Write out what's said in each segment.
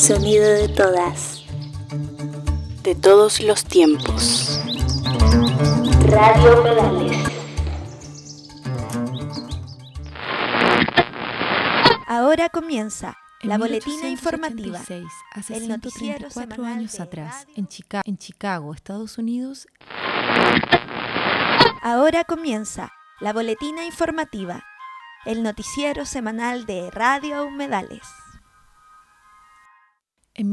Sonido de todas. De todos los tiempos. Radio Umedales. Ahora comienza la En boletina informativa. 1886, hace El noticiero 134 semanal años de atrás, Radio- en Chicago, Estados Unidos. Ahora comienza la boletina informativa. El noticiero semanal de Radio Humedales. En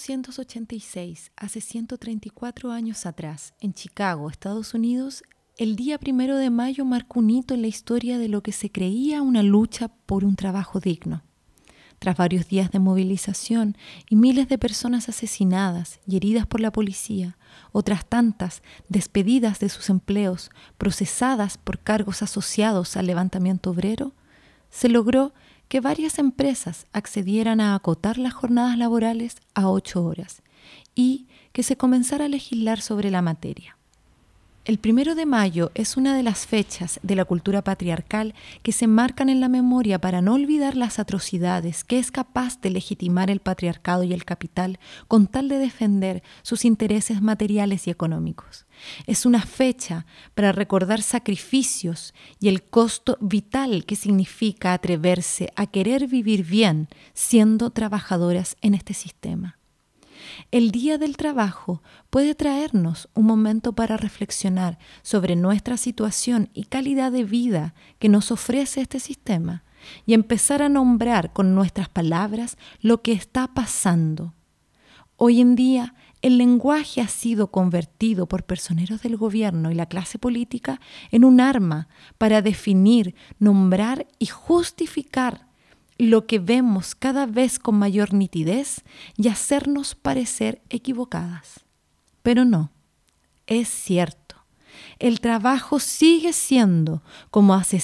1886, hace 134 años atrás, en Chicago, Estados Unidos, el día 1 de mayo marcó un hito en la historia de lo que se creía una lucha por un trabajo digno. Tras varios días de movilización y miles de personas asesinadas y heridas por la policía, otras tantas despedidas de sus empleos, procesadas por cargos asociados al levantamiento obrero, se logró que varias empresas accedieran a acotar las jornadas laborales a 8 horas y que se comenzara a legislar sobre la materia. El 1 de mayo es una de las fechas de la cultura patriarcal que se marcan en la memoria para no olvidar las atrocidades que es capaz de legitimar el patriarcado y el capital con tal de defender sus intereses materiales y económicos. Es una fecha para recordar sacrificios y el costo vital que significa atreverse a querer vivir bien siendo trabajadoras en este sistema. El Día del Trabajo puede traernos un momento para reflexionar sobre nuestra situación y calidad de vida que nos ofrece este sistema y empezar a nombrar con nuestras palabras lo que está pasando. Hoy en día, el lenguaje ha sido convertido por personeros del gobierno y la clase política en un arma para definir, nombrar y justificar lo que vemos cada vez con mayor nitidez y hacernos parecer equivocadas. Pero no, es cierto. El trabajo sigue siendo, como hace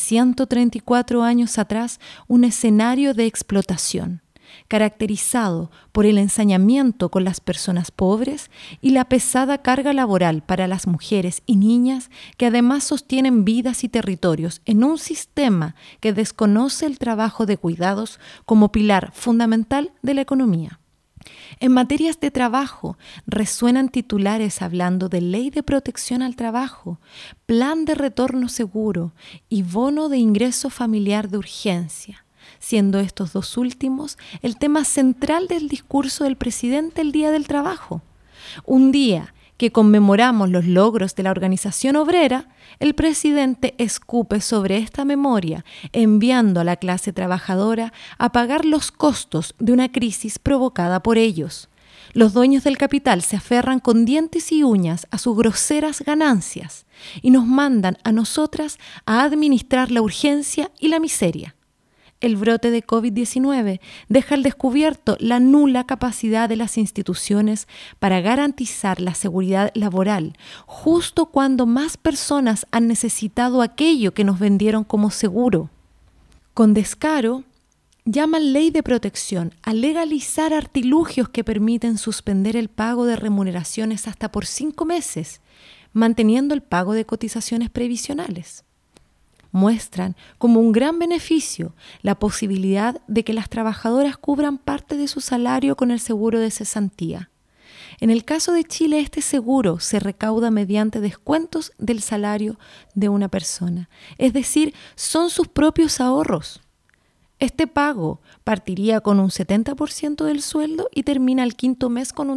134 años atrás, un escenario de explotación, caracterizado por el ensañamiento con las personas pobres y la pesada carga laboral para las mujeres y niñas que además sostienen vidas y territorios en un sistema que desconoce el trabajo de cuidados como pilar fundamental de la economía. En materias de trabajo resuenan titulares hablando de ley de protección al trabajo, plan de retorno seguro y bono de ingreso familiar de urgencia, siendo estos dos últimos el tema central del discurso del presidente el Día del Trabajo. Un día que conmemoramos los logros de la organización obrera, el presidente escupe sobre esta memoria, enviando a la clase trabajadora a pagar los costos de una crisis provocada por ellos. Los dueños del capital se aferran con dientes y uñas a sus groseras ganancias y nos mandan a nosotras a administrar la urgencia y la miseria. El brote de COVID-19 deja al descubierto la nula capacidad de las instituciones para garantizar la seguridad laboral, justo cuando más personas han necesitado aquello que nos vendieron como seguro. Con descaro, llaman ley de protección a legalizar artilugios que permiten suspender el pago de remuneraciones hasta por 5 meses, manteniendo el pago de cotizaciones previsionales. Muestran como un gran beneficio la posibilidad de que las trabajadoras cubran parte de su salario con el seguro de cesantía. En el caso de Chile, este seguro se recauda mediante descuentos del salario de una persona, es decir, son sus propios ahorros. Este pago partiría con un 70% del sueldo y termina al 5.º mes con un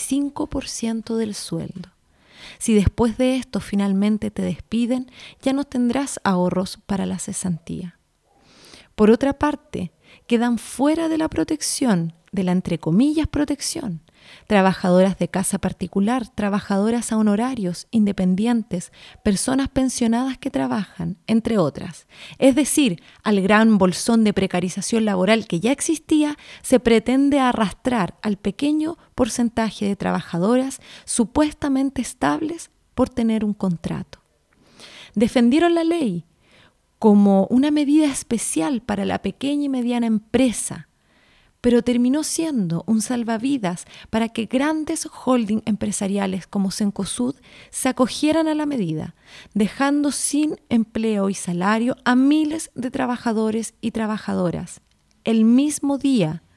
35% del sueldo. Si después de esto finalmente te despiden, ya no tendrás ahorros para la cesantía. Por otra parte, quedan fuera de la protección, de la entre comillas protección, trabajadoras de casa particular, trabajadoras a honorarios, independientes, personas pensionadas que trabajan, entre otras. Es decir, al gran bolsón de precarización laboral que ya existía, se pretende arrastrar al pequeño porcentaje de trabajadoras supuestamente estables por tener un contrato. Defendieron la ley como una medida especial para la pequeña y mediana empresa, pero terminó siendo un salvavidas para que grandes holding empresariales como Cencosud se acogieran a la medida, dejando sin empleo y salario a miles de trabajadores y trabajadoras. El mismo día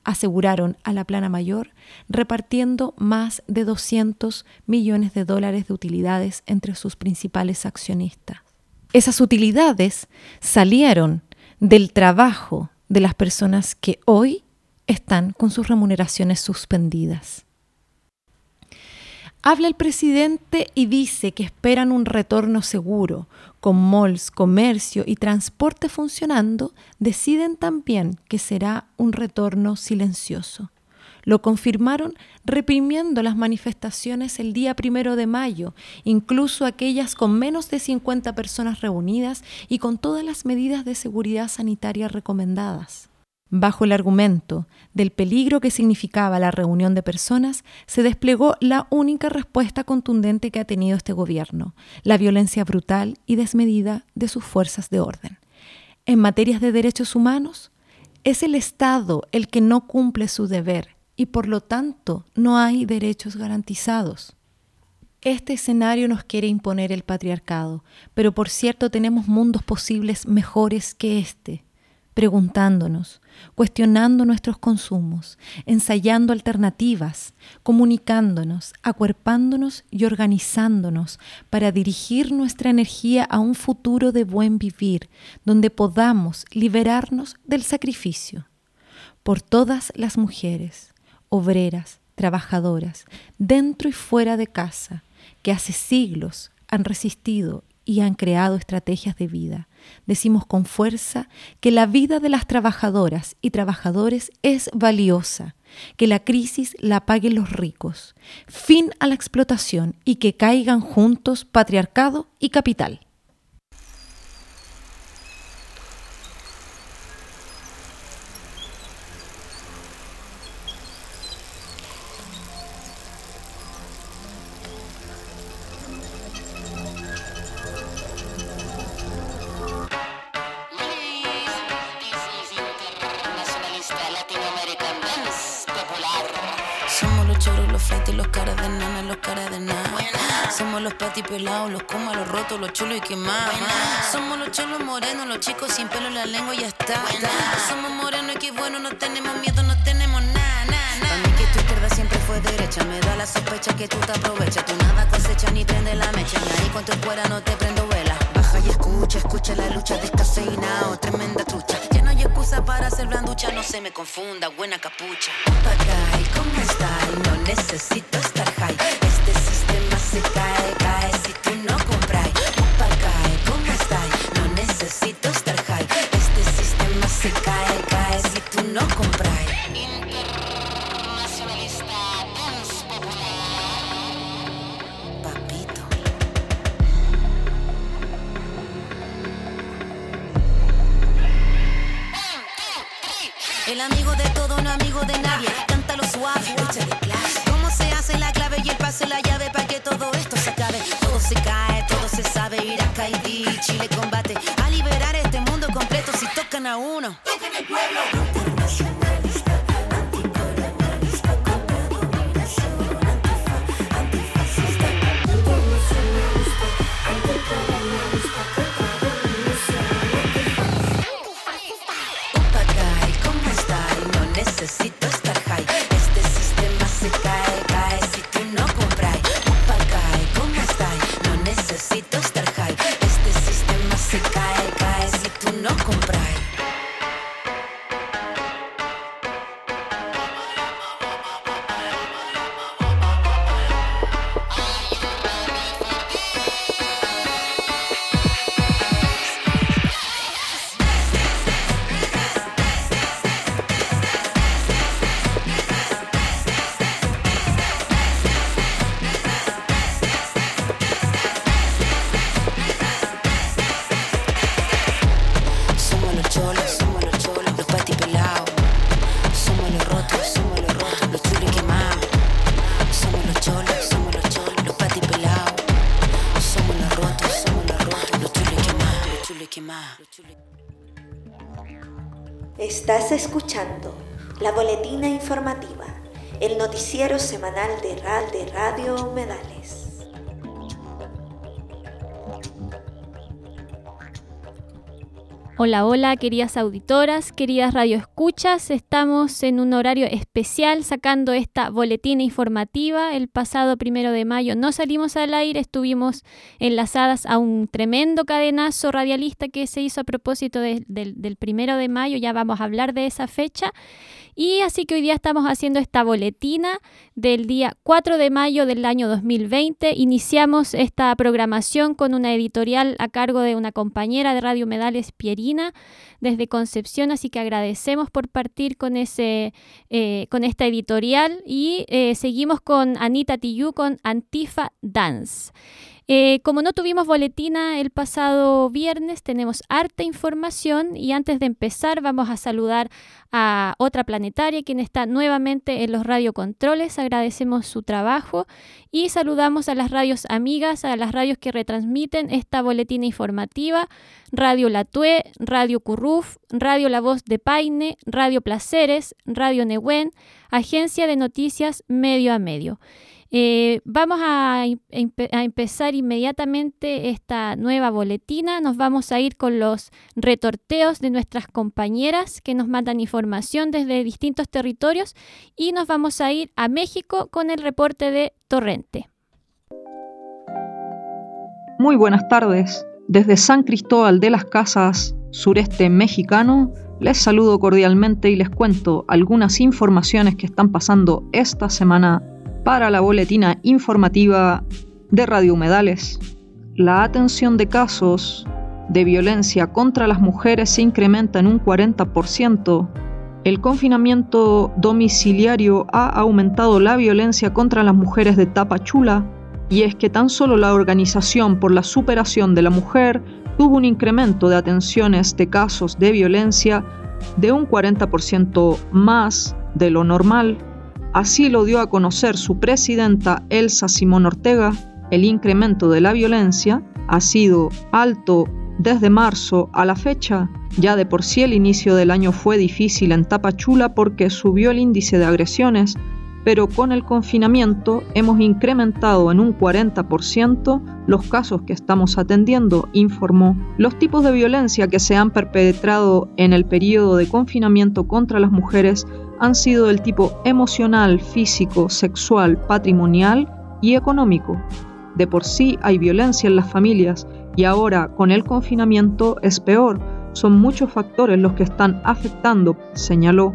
aseguraron a la plana mayor, repartiendo más de $200 millones de utilidades entre sus principales accionistas. Esas utilidades salieron del trabajo de las personas que hoy están con sus remuneraciones suspendidas. Habla el presidente y dice que esperan un retorno seguro. Con malls, comercio y transporte funcionando, deciden también que será un retorno silencioso. Lo confirmaron reprimiendo las manifestaciones el día 1 de mayo, incluso aquellas con menos de 50 personas reunidas y con todas las medidas de seguridad sanitaria recomendadas. Bajo el argumento del peligro que significaba la reunión de personas, se desplegó la única respuesta contundente que ha tenido este gobierno, la violencia brutal y desmedida de sus fuerzas de orden. En materias de derechos humanos, es el Estado el que no cumple su deber y por lo tanto no hay derechos garantizados. Este escenario nos quiere imponer el patriarcado, pero por cierto tenemos mundos posibles mejores que este. Preguntándonos, cuestionando nuestros consumos, ensayando alternativas, comunicándonos, acuerpándonos y organizándonos para dirigir nuestra energía a un futuro de buen vivir, donde podamos liberarnos del sacrificio. Por todas las mujeres, obreras, trabajadoras, dentro y fuera de casa, que hace siglos han resistido y han creado estrategias de vida. Decimos con fuerza que la vida de las trabajadoras y trabajadores es valiosa, que la crisis la paguen los ricos. Fin a la explotación y que caigan juntos patriarcado y capital. Somos los patipelados, los comas, los rotos, los chulos y quemados. Somos los cholos morenos, los chicos sin pelo en la lengua y ya está. Somos morenos y qué bueno, no tenemos miedo, no tenemos nada. Para mí que tu izquierda siempre fue derecha. Me da la sospecha que tú te aprovechas. Tú nada cosecha ni prende la mecha. Ni ahí con tu escuela no te prendo vela. Baja y escucha la lucha descafeinado, tremenda trucha. Ya no hay excusa para ser blanducha, no se me confunda, buena capucha. Papagay, ¿cómo estás? No necesito estar high. Este sistema se cae si tú no compras. Papagay, ¿cómo estás? No necesito estar high. Este sistema se cae si tú no compras. Internacionalista dance popular. Papito. El amigo de todo, no amigo de nadie. Cántalo suave, échale clase. ¿Cómo se hace la clave y el pase la llave para que todo esto se acabe? Todo se cae, todo se sabe. Irak, Haití, Chile combate a liberar este mundo completo. Si tocan a uno, tocan el pueblo. Internacionalista, anticolonialista, contra dominación, antifascista. Internacionalista, anticolonialista, contra dominación, antifascista. Papagay, ¿cómo estás? No necesito estar high. Este sistema se cae si tú no compras. Papagay, ¿cómo estás? No necesito estar high. Este sistema se cae si tú no compras. Somos los cholos, los patipelados. Somos los rotos, los chulos y quemados. Somos los cholos, los patipelados. Somos los rotos, los chulos y quemados. Estás escuchando la boletina informativa, el noticiero semanal de Radio Humedales. Hola, hola, queridas auditoras, queridas radioescuchas. Estamos en un horario especial sacando esta boletina informativa. El pasado 1 de mayo no salimos al aire, estuvimos enlazadas a un tremendo cadenazo radialista que se hizo a propósito del 1 de mayo. Ya vamos a hablar de esa fecha. Y así que hoy día estamos haciendo esta boletina del día 4 de mayo del año 2020. Iniciamos esta programación con una editorial a cargo de una compañera de Radio Humedales, Pierina, desde Concepción, así que agradecemos por partir con esta editorial y seguimos con Anita Tillú con Antifa Dance. Como no tuvimos boletina el pasado viernes, tenemos harta información y antes de empezar vamos a saludar a Otra Planetaria, quien está nuevamente en los radiocontroles. Agradecemos su trabajo y saludamos a las radios amigas, a las radios que retransmiten esta boletina informativa: Radio La Tue, Radio Curruf, Radio La Voz de Paine, Radio Placeres, Radio Nehuen, Agencia de Noticias Medio a Medio. Vamos a empezar inmediatamente esta nueva boletina. Nos vamos a ir con los retorteos de nuestras compañeras que nos mandan información desde distintos territorios y nos vamos a ir a México con el reporte de Torrente. Muy buenas tardes. Desde San Cristóbal de las Casas, sureste mexicano, les saludo cordialmente y les cuento algunas informaciones que están pasando esta semana para la boletina informativa de Radio Humedales. La atención de casos de violencia contra las mujeres se incrementa en un 40%. El confinamiento domiciliario ha aumentado la violencia contra las mujeres de Tapachula, y es que tan solo la Organización por la Superación de la Mujer tuvo un incremento de atenciones de casos de violencia de un 40% más de lo normal. Así lo dio a conocer su presidenta Elsa Simón Ortega. El incremento de la violencia ha sido alto desde marzo a la fecha. Ya de por sí el inicio del año fue difícil en Tapachula porque subió el índice de agresiones, pero con el confinamiento hemos incrementado en un 40% los casos que estamos atendiendo, informó. Los tipos de violencia que se han perpetrado en el periodo de confinamiento contra las mujeres han sido del tipo emocional, físico, sexual, patrimonial y económico. De por sí hay violencia en las familias y ahora con el confinamiento es peor. Son muchos factores los que están afectando, señaló.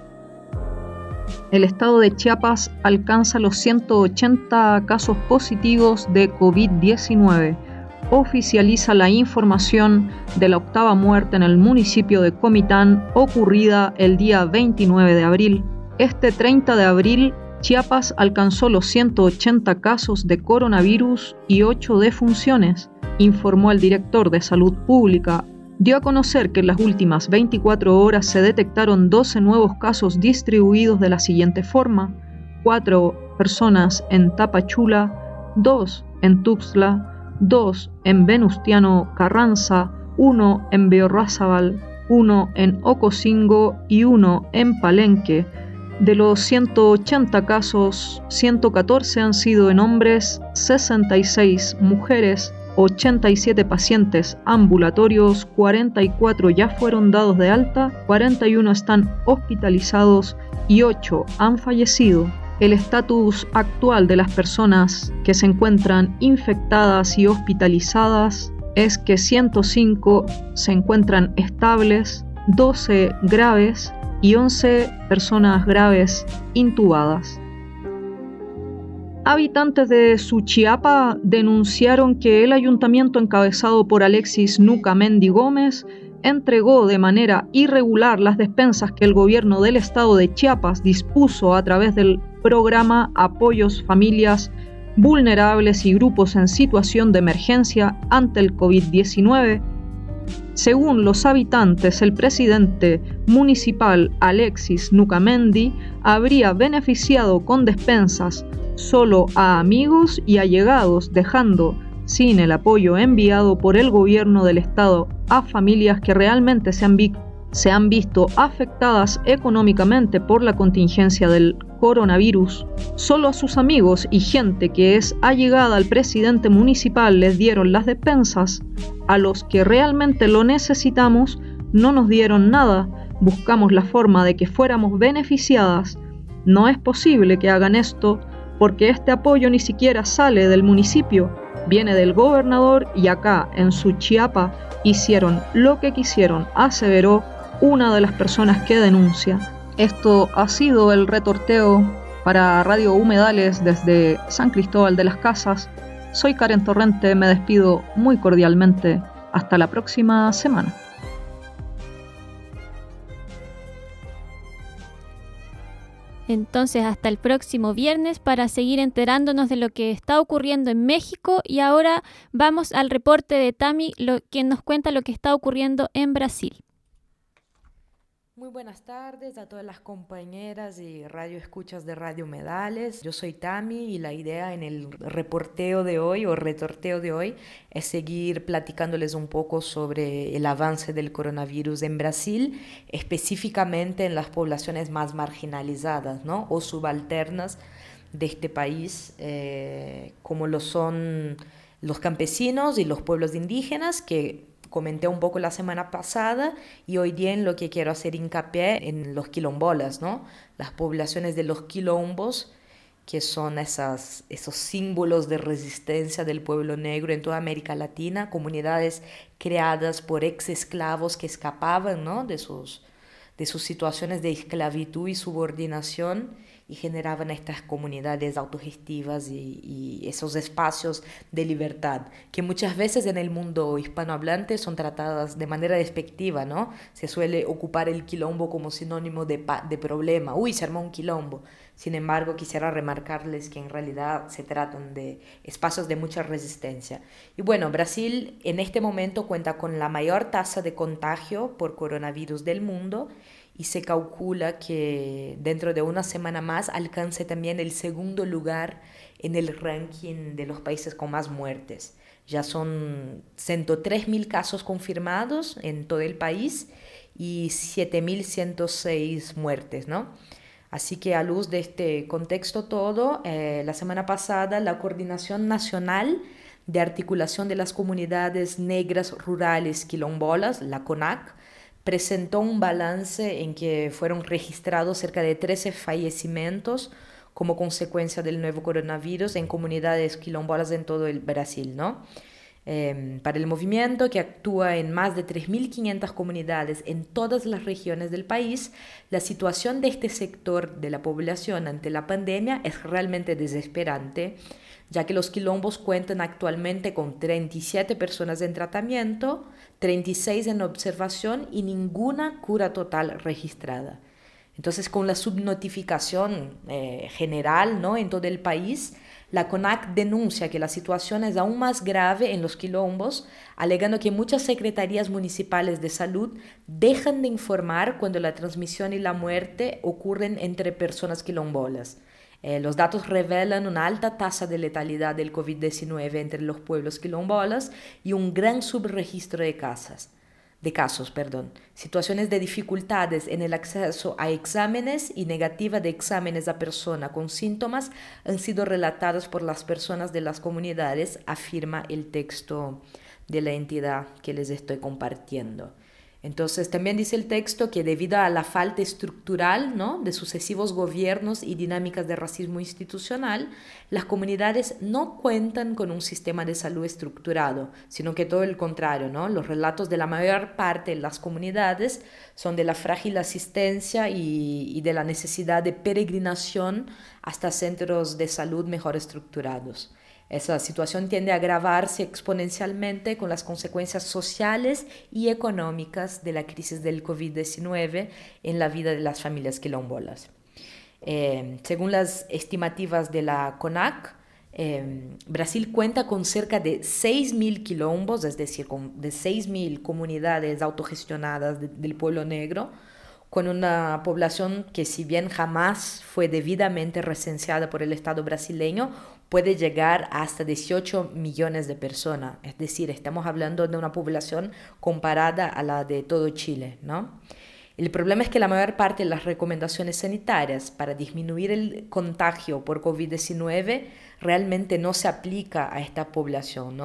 El estado de Chiapas alcanza los 180 casos positivos de COVID-19. Oficializa la información de la 8ª muerte en el municipio de Comitán, ocurrida el día 29 de abril. Este 30 de abril, Chiapas alcanzó los 180 casos de coronavirus y 8 defunciones, informó el director de Salud Pública. Dio a conocer que en las últimas 24 horas se detectaron 12 nuevos casos distribuidos de la siguiente forma: 4 personas en Tapachula, 2 en Tuxtla, 2 en Venustiano Carranza, 1 en Beorrázaval, 1 en Ocosingo y 1 en Palenque. De los 180 casos, 114 han sido en hombres, 66 mujeres, 87 pacientes ambulatorios, 44 ya fueron dados de alta, 41 están hospitalizados y 8 han fallecido. El estatus actual de las personas que se encuentran infectadas y hospitalizadas es que 105 se encuentran estables, 12 graves y 11 personas graves intubadas. Habitantes de Suchiapa denunciaron que el ayuntamiento encabezado por Alexis Nucamendi Gómez entregó de manera irregular las despensas que el gobierno del estado de Chiapas dispuso a través del programa Apoyos Familias Vulnerables y Grupos en Situación de Emergencia ante el COVID-19. Según los habitantes, el presidente municipal Alexis Nucamendi habría beneficiado con despensas solo a amigos y allegados, dejando sin el apoyo enviado por el gobierno del estado a familias que realmente se han visto afectadas económicamente por la contingencia del coronavirus. Solo a sus amigos y gente que es allegada al presidente municipal les dieron las despensas. A los que realmente lo necesitamos no nos dieron nada, buscamos la forma de que fuéramos beneficiadas. No es posible que hagan esto porque este apoyo ni siquiera sale del municipio, viene del gobernador y acá en Suchiapa hicieron lo que quisieron, aseveró una de las personas que denuncia. Esto ha sido el retorteo para Radio Humedales desde San Cristóbal de las Casas. Soy Karen Torrente, me despido muy cordialmente. Hasta la próxima semana. Entonces, hasta el próximo viernes para seguir enterándonos de lo que está ocurriendo en México. Y ahora vamos al reporte de Tami, quien nos cuenta lo que está ocurriendo en Brasil. Muy buenas tardes a todas las compañeras y radioescuchas de Radio Humedales. Yo soy Tami y la idea en el reporteo de hoy o retorteo de hoy es seguir platicándoles un poco sobre el avance del coronavirus en Brasil, específicamente en las poblaciones más marginalizadas, ¿no? O subalternas de este país, como lo son los campesinos y los pueblos indígenas, que comenté un poco la semana pasada, y hoy día en lo que quiero hacer hincapié en los quilombolas, ¿no? Las poblaciones de los quilombos, que son esos símbolos de resistencia del pueblo negro en toda América Latina, comunidades creadas por ex esclavos que escapaban, ¿no? de sus situaciones de esclavitud y subordinación, y generaban estas comunidades autogestivas y esos espacios de libertad, que muchas veces en el mundo hispanohablante son tratadas de manera despectiva, ¿no? Se suele ocupar el quilombo como sinónimo de problema. Uy, se armó un quilombo. Sin embargo, quisiera remarcarles que en realidad se tratan de espacios de mucha resistencia. Y bueno, Brasil en este momento cuenta con la mayor tasa de contagio por coronavirus del mundo, y se calcula que dentro de una semana más alcance también el segundo lugar en el ranking de los países con más muertes. Ya son 103.000 casos confirmados en todo el país y 7.106 muertes, ¿no? Así que a luz de este contexto todo, la semana pasada la Coordinación Nacional de Articulación de las Comunidades Negras Rurales Quilombolas, la CONAC, presentó un balance en que fueron registrados cerca de 13 fallecimientos como consecuencia del nuevo coronavirus en comunidades quilombolas en todo el Brasil, ¿no? Para el movimiento, que actúa en más de 3.500 comunidades en todas las regiones del país, la situación de este sector de la población ante la pandemia es realmente desesperante, ya que los quilombos cuentan actualmente con 37 personas en tratamiento, 36 en observación y ninguna cura total registrada. Entonces, con la subnotificación general, ¿no? en todo el país, la CONAC denuncia que la situación es aún más grave en los quilombos, alegando que muchas secretarías municipales de salud dejan de informar cuando la transmisión y la muerte ocurren entre personas quilombolas. Los datos revelan una alta tasa de letalidad del COVID-19 entre los pueblos quilombolas y un gran subregistro de casos, situaciones de dificultades en el acceso a exámenes y negativa de exámenes a persona con síntomas han sido relatadas por las personas de las comunidades, afirma el texto de la entidad que les estoy compartiendo. Entonces, también dice el texto que debido a la falta estructural, ¿no? de sucesivos gobiernos y dinámicas de racismo institucional, las comunidades no cuentan con un sistema de salud estructurado, sino que todo el contrario, ¿no? Los relatos de la mayor parte de las comunidades son de la frágil asistencia y de la necesidad de peregrinación hasta centros de salud mejor estructurados. Esa situación tiende a agravarse exponencialmente con las consecuencias sociales y económicas de la crisis del COVID-19 en la vida de las familias quilombolas. Según las estimativas de la CONAC, Brasil cuenta con cerca de 6.000 quilombos, es decir, de 6.000 comunidades autogestionadas del pueblo negro, con una población que, si bien jamás fue debidamente recenseada por el Estado brasileño, puede llegar hasta 18 millones de personas. Es decir, estamos hablando de una población comparada a la de todo Chile, ¿no? El problema es que la mayor parte de las recomendaciones sanitarias para disminuir el contagio por COVID-19 realmente no se aplica a esta población, ¿no?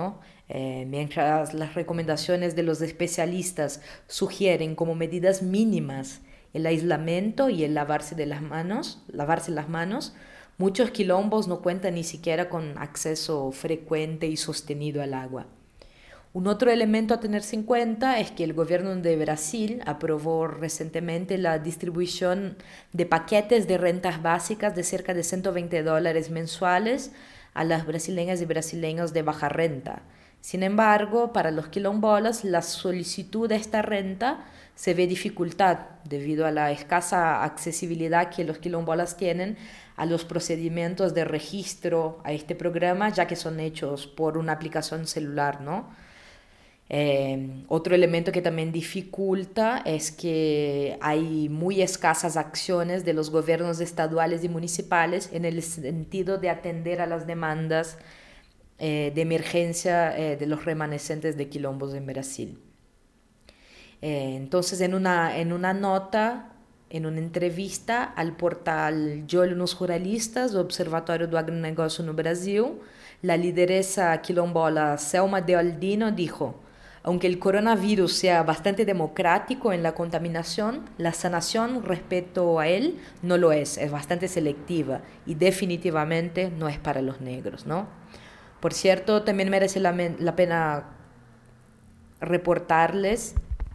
Mientras las recomendaciones de los especialistas sugieren como medidas mínimas el aislamiento y el lavarse las manos, muchos quilombos no cuentan ni siquiera con acceso frecuente y sostenido al agua. Un otro elemento a tenerse en cuenta es que el gobierno de Brasil aprobó recientemente la distribución de paquetes de rentas básicas de cerca de $120 mensuales a las brasileñas y brasileños de baja renta. Sin embargo, para los quilombolas, la solicitud de esta renta se ve dificultad debido a la escasa accesibilidad que los quilombolas tienen a los procedimientos de registro a este programa, ya que son hechos por una aplicación celular, ¿no? Otro elemento que también dificulta es que hay muy escasas acciones de los gobiernos estaduales y municipales en el sentido de atender a las demandas de emergencia de los remanescentes de quilombos en Brasil. Entonces, en una nota, en una entrevista al portal De Olho nos Ruralistas, do Observatório do Agronegócio no Brasil, la lideresa quilombola Selma de Aldino dijo: aunque el coronavirus sea bastante democrático en la contaminación, la sanación respecto a él no lo es bastante selectiva y definitivamente no es para los negros, ¿no? Por cierto, también merece la pena reportarles.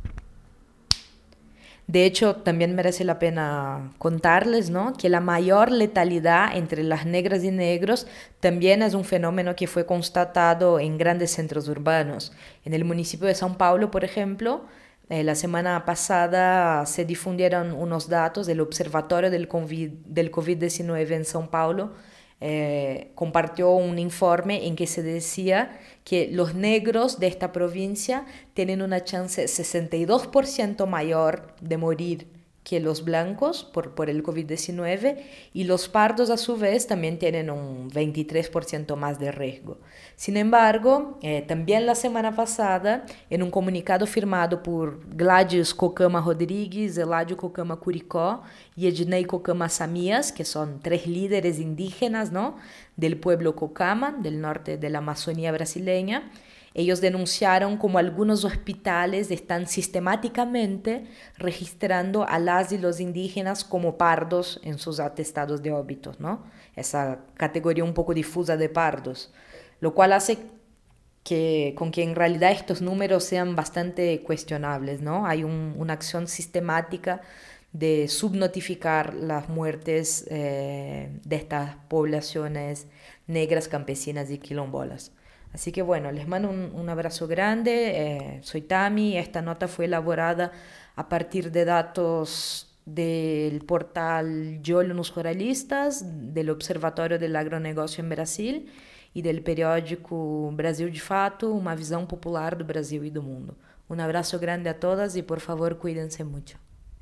De hecho, también merece la pena contarles, ¿no?, que la mayor letalidad entre las negras y negros también es un fenómeno que fue constatado en grandes centros urbanos. En el municipio de São Paulo, por ejemplo, la semana pasada se difundieron unos datos del Observatorio del COVID-19 en São Paulo. Compartió un informe en que se decía que los negros de esta provincia tienen una chance 62% mayor de morir que los blancos por el COVID-19, y los pardos a su vez también tienen un 23% más de riesgo. Sin embargo, también la semana pasada, en un comunicado firmado por Gladys Cocama Rodrigues, Eladio Cocama Curicó y Ednei Cocama Samías, que son 3 líderes indígenas, ¿no?, del pueblo Cocama, del norte de la Amazonía brasileña, ellos denunciaron como algunos hospitales están sistemáticamente registrando a las y los indígenas como pardos en sus atestados de óbitos, ¿no? Esa categoría un poco difusa de pardos, lo cual hace con que en realidad estos números sean bastante cuestionables, ¿no? Hay una acción sistemática de subnotificar las muertes de estas poblaciones negras, campesinas y quilombolas. Así que bueno, les mando un abrazo grande. Soy Tami. Esta nota fue elaborada a partir de datos del portal De Olho nos Ruralistas, del Observatório del Agronegócio em Brasil e del periódico Brasil de Fato, uma visão popular do Brasil e do mundo. Un abrazo grande a todas y por favor cuídense mucho.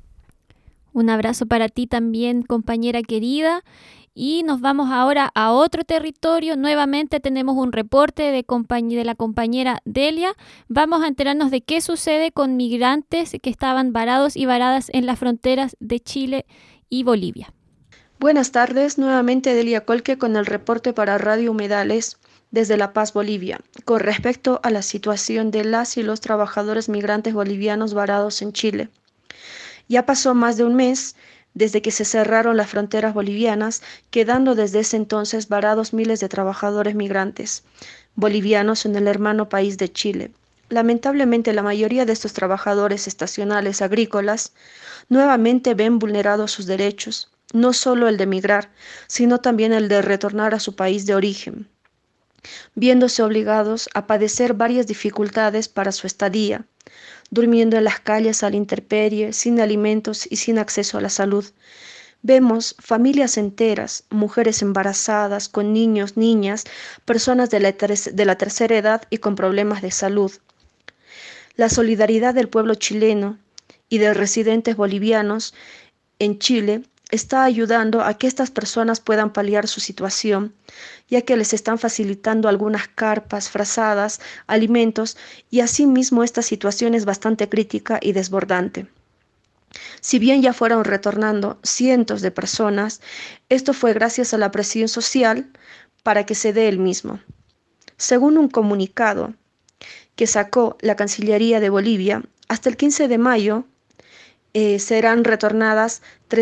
Un abrazo para ti también, compañera querida. Y nos vamos ahora a otro territorio. Nuevamente tenemos un reporte de la compañera Delia. Vamos a enterarnos de qué sucede con migrantes que estaban varados y varadas en las fronteras de Chile y Bolivia. Buenas tardes, nuevamente Delia Colque con el reporte para Radio Humedales desde La Paz, Bolivia, con respecto a la situación de las y los trabajadores migrantes bolivianos varados en Chile. Ya pasó más de un mes desde que se cerraron las fronteras bolivianas, quedando desde ese entonces varados miles de trabajadores migrantes bolivianos en el hermano país de Chile. Lamentablemente, la mayoría de estos trabajadores estacionales agrícolas nuevamente ven vulnerados sus derechos, no solo el de migrar, sino también el de retornar a su país de origen, viéndose obligados a padecer varias dificultades para su estadía, durmiendo en las calles a la intemperie, sin alimentos y sin acceso a la salud. Vemos familias enteras, mujeres embarazadas, con niños, niñas, personas de la tercera edad y con problemas de salud. La solidaridad del pueblo chileno y de residentes bolivianos en Chile está ayudando a que estas personas puedan paliar su situación, ya que les están facilitando algunas carpas, frazadas, alimentos, y asimismo esta situación es bastante crítica y desbordante. Si bien ya fueron retornando cientos de personas, esto fue gracias a la presión social para que se dé el mismo. Según un comunicado que sacó la Cancillería de Bolivia, hasta el 15 de mayo serán retornadas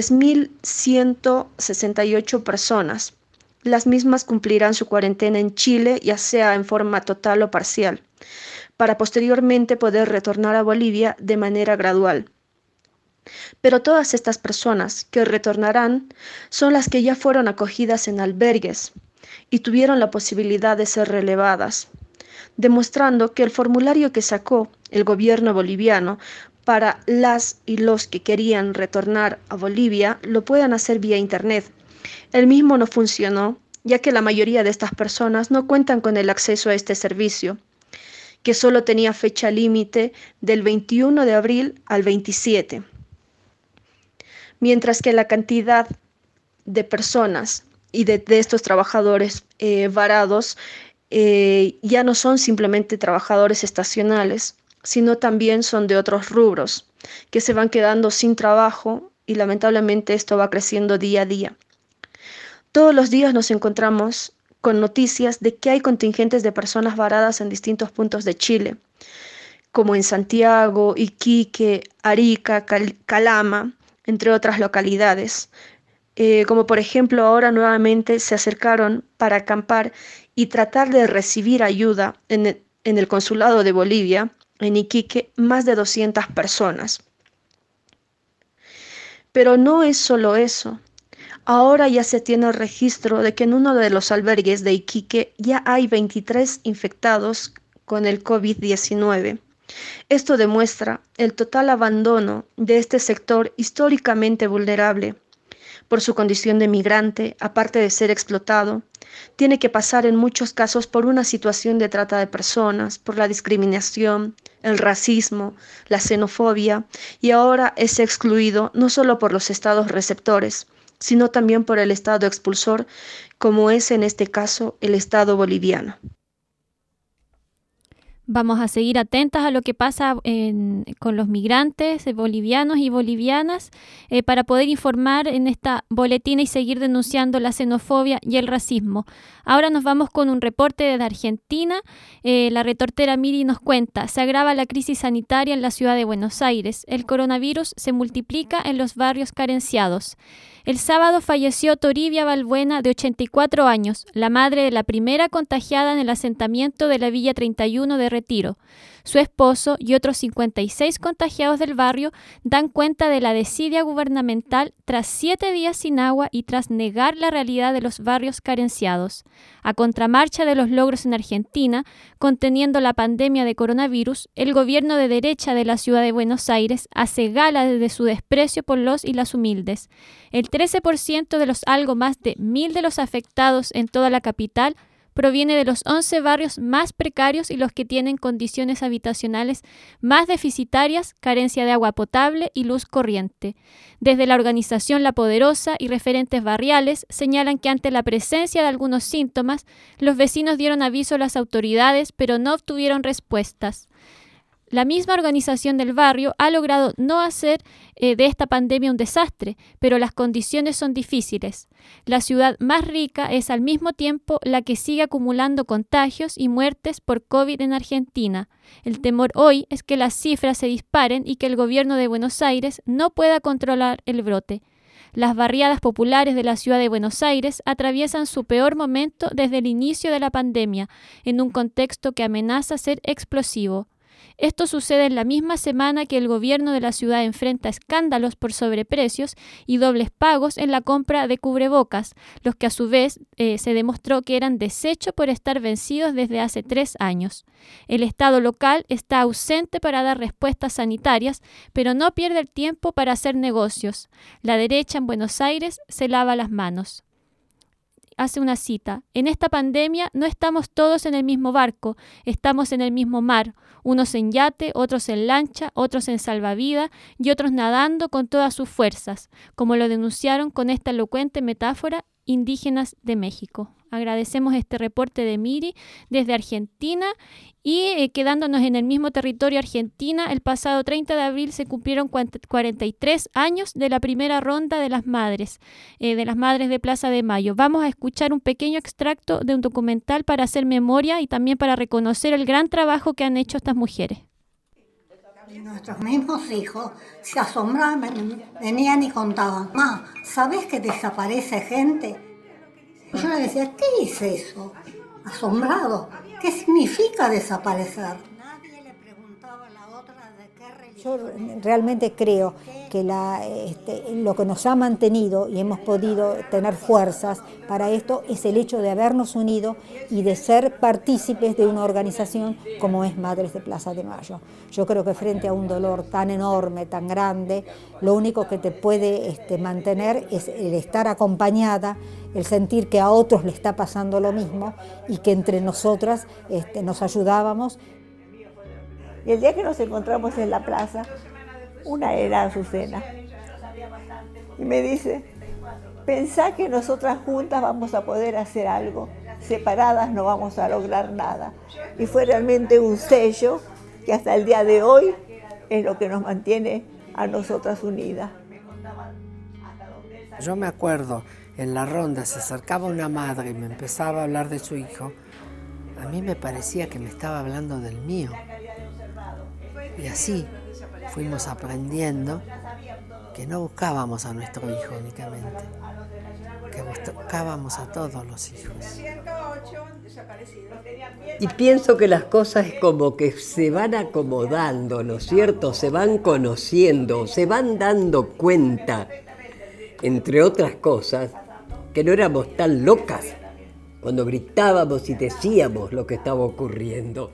3.168 personas. Las mismas cumplirán su cuarentena en Chile, ya sea en forma total o parcial, para posteriormente poder retornar a Bolivia de manera gradual. Pero todas estas personas que retornarán son las que ya fueron acogidas en albergues y tuvieron la posibilidad de ser relevadas, demostrando que el formulario que sacó el gobierno boliviano para las y los que querían retornar a Bolivia lo puedan hacer vía internet. El mismo no funcionó, ya que la mayoría de estas personas no cuentan con el acceso a este servicio, que solo tenía fecha límite del 21 de abril al 27. Mientras que la cantidad de personas y de estos trabajadores varados ya no son simplemente trabajadores estacionales, sino también son de otros rubros, que se van quedando sin trabajo y lamentablemente esto va creciendo día a día. Todos los días nos encontramos con noticias de que hay contingentes de personas varadas en distintos puntos de Chile, como en Santiago, Iquique, Arica, Calama, entre otras localidades. Como por ejemplo ahora nuevamente se acercaron para acampar y tratar de recibir ayuda en el consulado de Bolivia, en Iquique, más de 200 personas. Pero no es solo eso. Ahora ya se tiene registro de que en uno de los albergues de Iquique ya hay 23 infectados con el COVID-19. Esto demuestra el total abandono de este sector históricamente vulnerable. Por su condición de migrante, aparte de ser explotado, tiene que pasar en muchos casos por una situación de trata de personas, por la discriminación, el racismo, la xenofobia, y ahora es excluido no solo por los estados receptores, sino también por el estado expulsor, como es en este caso el estado boliviano. Vamos a seguir atentas a lo que pasa con los migrantes bolivianos y bolivianas para poder informar en esta boletina y seguir denunciando la xenofobia y el racismo. Ahora nos vamos con un reporte desde Argentina. La reportera Miri nos cuenta: se agrava la crisis sanitaria en la ciudad de Buenos Aires. El coronavirus se multiplica en los barrios carenciados. El sábado falleció Toribia Balbuena, de 84 años, la madre de la primera contagiada en el asentamiento de la Villa 31 de Retiro. Su esposo y otros 56 contagiados del barrio dan cuenta de la desidia gubernamental tras 7 días sin agua y tras negar la realidad de los barrios carenciados. A contramarcha de los logros en Argentina, conteniendo la pandemia de coronavirus, el gobierno de derecha de la ciudad de Buenos Aires hace gala de su desprecio por los y las humildes. El 13% de los algo más de 1.000 de los afectados en toda la capital proviene de los 11 barrios más precarios y los que tienen condiciones habitacionales más deficitarias, carencia de agua potable y luz corriente. Desde la organización La Poderosa y referentes barriales señalan que ante la presencia de algunos síntomas, los vecinos dieron aviso a las autoridades, pero no obtuvieron respuestas. La misma organización del barrio ha logrado no hacer de esta pandemia un desastre, pero las condiciones son difíciles. La ciudad más rica es al mismo tiempo la que sigue acumulando contagios y muertes por COVID en Argentina. El temor hoy es que las cifras se disparen y que el gobierno de Buenos Aires no pueda controlar el brote. Las barriadas populares de la ciudad de Buenos Aires atraviesan su peor momento desde el inicio de la pandemia, en un contexto que amenaza ser explosivo. Esto sucede en la misma semana que el gobierno de la ciudad enfrenta escándalos por sobreprecios y dobles pagos en la compra de cubrebocas, los que a su vez se demostró que eran desecho por estar vencidos desde hace 3 años. El Estado local está ausente para dar respuestas sanitarias, pero no pierde el tiempo para hacer negocios. La derecha en Buenos Aires se lava las manos. Hace una cita: en esta pandemia no estamos todos en el mismo barco, estamos en el mismo mar, unos en yate, otros en lancha, otros en salvavidas y otros nadando con todas sus fuerzas, como lo denunciaron con esta elocuente metáfora indígenas de México. Agradecemos este reporte de Miri desde Argentina. Y quedándonos en el mismo territorio Argentina, el pasado 30 de abril se cumplieron 43 años de la primera ronda de las madres de Plaza de Mayo. Vamos a escuchar un pequeño extracto de un documental para hacer memoria y también para reconocer el gran trabajo que han hecho estas mujeres. Y nuestros mismos hijos se asombraban, venían y contaban: "Ma, ¿sabés que desaparece gente?" Yo le decía: ¿qué es eso? Asombrado. ¿Qué significa desaparecer? Nadie le preguntaba a la otra de qué religión. Yo realmente creo que lo que nos ha mantenido y hemos podido tener fuerzas para esto es el hecho de habernos unido y de ser partícipes de una organización como es Madres de Plaza de Mayo. Yo creo que frente a un dolor tan enorme, tan grande, lo único que te puede mantener es el estar acompañada, el sentir que a otros le está pasando lo mismo y que entre nosotras nos ayudábamos. Y el día que nos encontramos en la plaza, una era Azucena, y me dice: pensá que nosotras juntas vamos a poder hacer algo, separadas no vamos a lograr nada. Y fue realmente un sello que hasta el día de hoy es lo que nos mantiene a nosotras unidas. Yo me acuerdo, en la ronda se acercaba una madre y me empezaba a hablar de su hijo. A mí me parecía que me estaba hablando del mío. Y así fuimos aprendiendo que no buscábamos a nuestro hijo únicamente, que buscábamos a todos los hijos. Y pienso que las cosas como que se van acomodando, ¿no es cierto? Se van conociendo, se van dando cuenta, entre otras cosas, que no éramos tan locas cuando gritábamos y decíamos lo que estaba ocurriendo.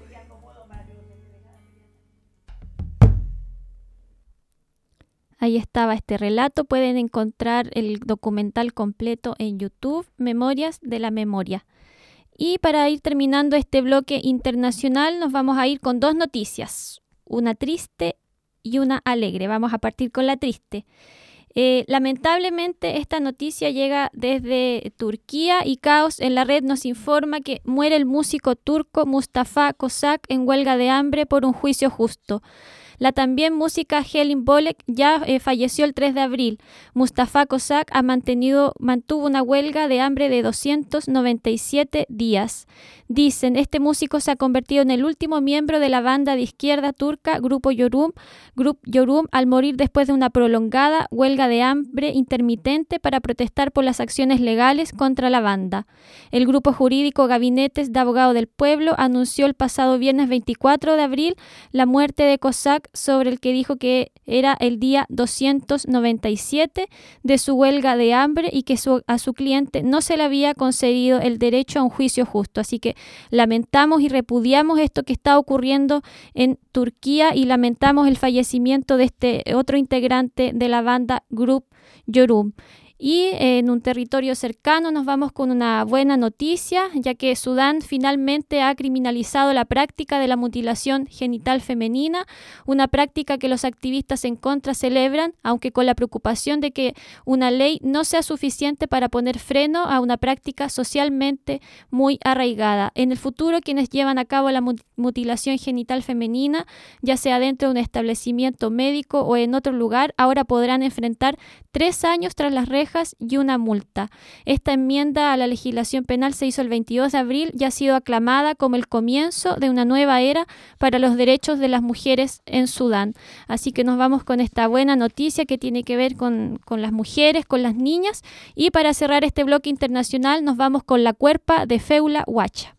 Ahí estaba este relato. Pueden encontrar el documental completo en YouTube, Memorias de la Memoria. Y para ir terminando este bloque internacional, nos vamos a ir con dos noticias, una triste y una alegre. Vamos a partir con la triste. Lamentablemente esta noticia llega desde Turquía y Caos en la Red nos informa que muere el músico turco Mustafa Kosak en huelga de hambre por un juicio justo. La también música Helin Bolek ya falleció el 3 de abril. Mustafa Kosak mantuvo una huelga de hambre de 297 días. Dicen, este músico se ha convertido en el último miembro de la banda de izquierda turca Grupo Yorum al morir después de una prolongada huelga de hambre intermitente para protestar por las acciones legales contra la banda. El grupo jurídico Gabinetes de Abogado del Pueblo anunció el pasado viernes 24 de abril la muerte de Kosak, sobre el que dijo que era el día 297 de su huelga de hambre y que a su cliente no se le había concedido el derecho a un juicio justo. Así que lamentamos y repudiamos esto que está ocurriendo en Turquía y lamentamos el fallecimiento de este otro integrante de la banda Grup Yorum. Y en un territorio cercano nos vamos con una buena noticia, ya que Sudán finalmente ha criminalizado la práctica de la mutilación genital femenina, una práctica que los activistas en contra celebran, aunque con la preocupación de que una ley no sea suficiente para poner freno a una práctica socialmente muy arraigada. En el futuro, quienes llevan a cabo la mutilación genital femenina, ya sea dentro de un establecimiento médico o en otro lugar, ahora podrán enfrentar 3 años tras las rejas y una multa. Esta enmienda a la legislación penal se hizo el 22 de abril y ha sido aclamada como el comienzo de una nueva era para los derechos de las mujeres en Sudán. Así que nos vamos con esta buena noticia que tiene que ver con las mujeres, con las niñas. Y para cerrar este bloque internacional nos vamos con La Cuerpa de Feula Huacha.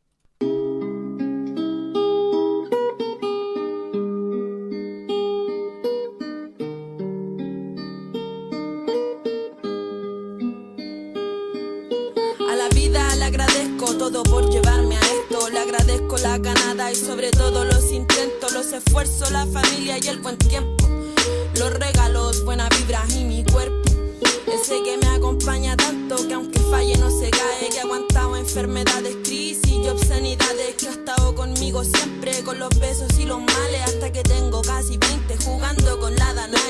Todo por llevarme a esto, le agradezco la ganada y sobre todo los intentos, los esfuerzos, la familia y el buen tiempo, los regalos, buena vibra y mi cuerpo, ese que me acompaña tanto que aunque falle no se cae, que ha aguantado enfermedades, crisis y obscenidades, que ha estado conmigo siempre con los besos y los males hasta que tengo casi 20 jugando con la Danae,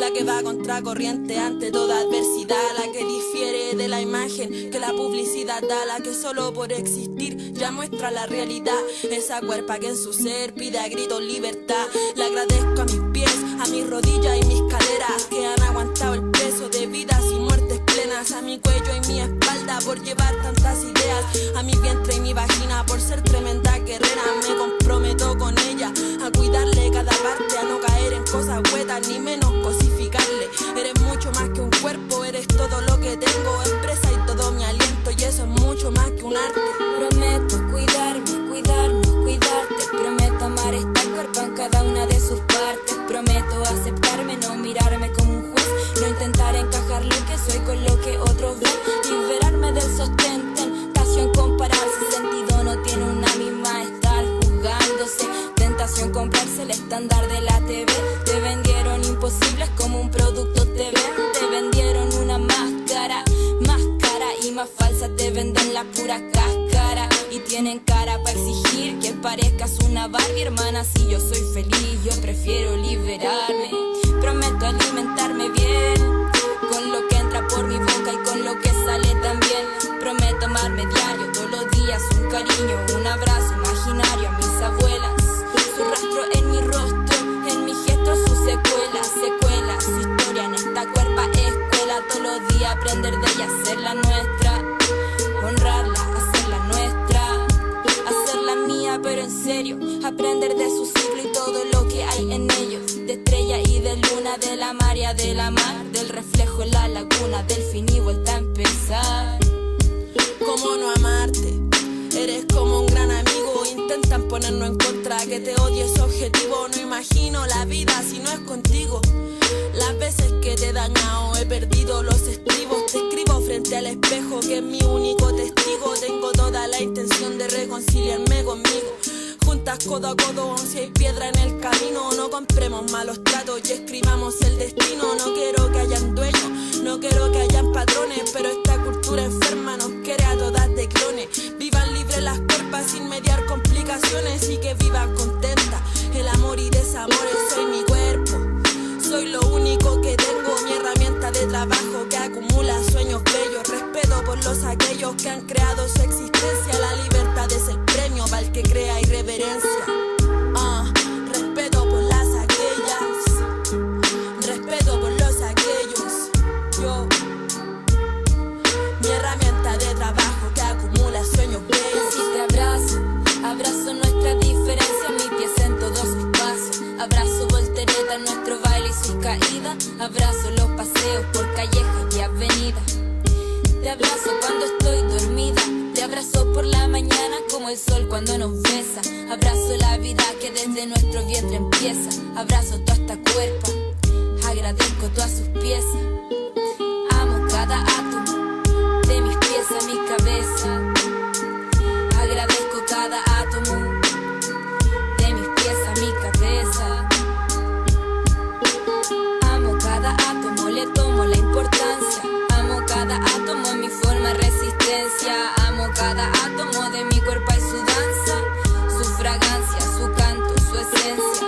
la que va contracorriente ante toda adversidad, la que difiere de la imagen que la publicidad da, la que solo por existir ya muestra la realidad, esa cuerpa que en su ser pide a gritos libertad. Le agradezco a mis pies, a mis rodillas y mis caderas que han aguantado el peso de vidas y muertes plenas, a mi cuello y mi espalda por llevar tantas ideas, a mi vientre y mi vagina por ser tremenda guerrera. Me comprometo con ella a cuidarle cada parte, a no caer en cosas huetas ni menos cosificarle. Eres mucho más que un cuerpo, eres todo lo que tengo, expresa y todo mi aliento, y eso es mucho más que un arte. Prometo cuidarme, cuidarnos, cuidarte. Prometo amar esta cuerpo en cada una de sus partes. Prometo aceptarme, no mirarme como un juez, no intentar encajar lo que soy con lo que otros ven. Liberarme del sostén, tentación compararse, sentido no tiene una misma, estar juzgándose. Tentación comprarse el estándar de la TV. Te vendieron imposibles como un producto TV. Te vendieron una máscara, más cara y más falsa. Te venden la pura cáscara y tienen cara para exigir que parezcas una Barbie. Hermana, si yo soy feliz, yo prefiero liberarme. Prometo alimentarme bien con lo que entra por mi boca y con lo que sale también. Prometo amarme diario, todos los días, un cariño, un abrazo imaginario a mis abuelas. Su rastro en mi rostro, en mis gestos, sus secuelas, secuelas. Su historia en esta cuerpa escuela, todos los días aprender de ella, hacerla nuestra. Honrarla, hacerla nuestra, hacerla mía, pero en serio. Aprender de su ciclo y todo lo que hay en ellos. De estrella y de luna, de la marea, de la mar, del reflejo en la laguna, del fin y vuelta a empezar. ¿Cómo no amarte? Eres como un gran amigo, intentan ponernos en contra, que te odie es objetivo. No imagino la vida si no es contigo. Las veces que te he dañado he perdido los estribos. Te escribo frente al espejo que es mi único testigo. Tengo toda la intención de reconciliarme conmigo. Juntas codo a codo, si hay piedra en el camino. No compremos malos tratos y escribamos el destino. No quiero que hayan dueños, no quiero que hayan patrones, pero esta cultura enferma nos quiere a todas de clones. Vivan libres las cuerpas sin mediar complicaciones y que vivan contentas. El amor y desamores, soy mi cuerpo, soy lo único que tengo, mi herramienta de trabajo que acumula sueños bellos. Respeto por los aquellos que han creado su existencia. La libertad es el premio para el que crea irreverencia. Respeto por las aquellas, respeto por los aquellos. Yo, mi herramienta de trabajo que acumula sueños bellos. Así te abrazo, abrazo nuestra diferencia, mi pies en todos sus pasos. Abrazo voltereta, nuestro baile y sus caídas. Abrazo los paseos por callejas y avenidas. Te abrazo cuando estoy dormida. Te abrazo por la mañana como el sol cuando nos besa. Abrazo la vida que desde nuestro vientre empieza. Abrazo toda esta cuerpa, agradezco todas sus piezas. Amo cada átomo, de mis pies a mi cabeza. Agradezco cada átomo, de mis pies a mi cabeza. Amo cada átomo, le tomo la importancia. Amo cada átomo en mi forma de resistencia. Amo cada átomo de mi cuerpo y su danza, su fragancia, su canto, su esencia.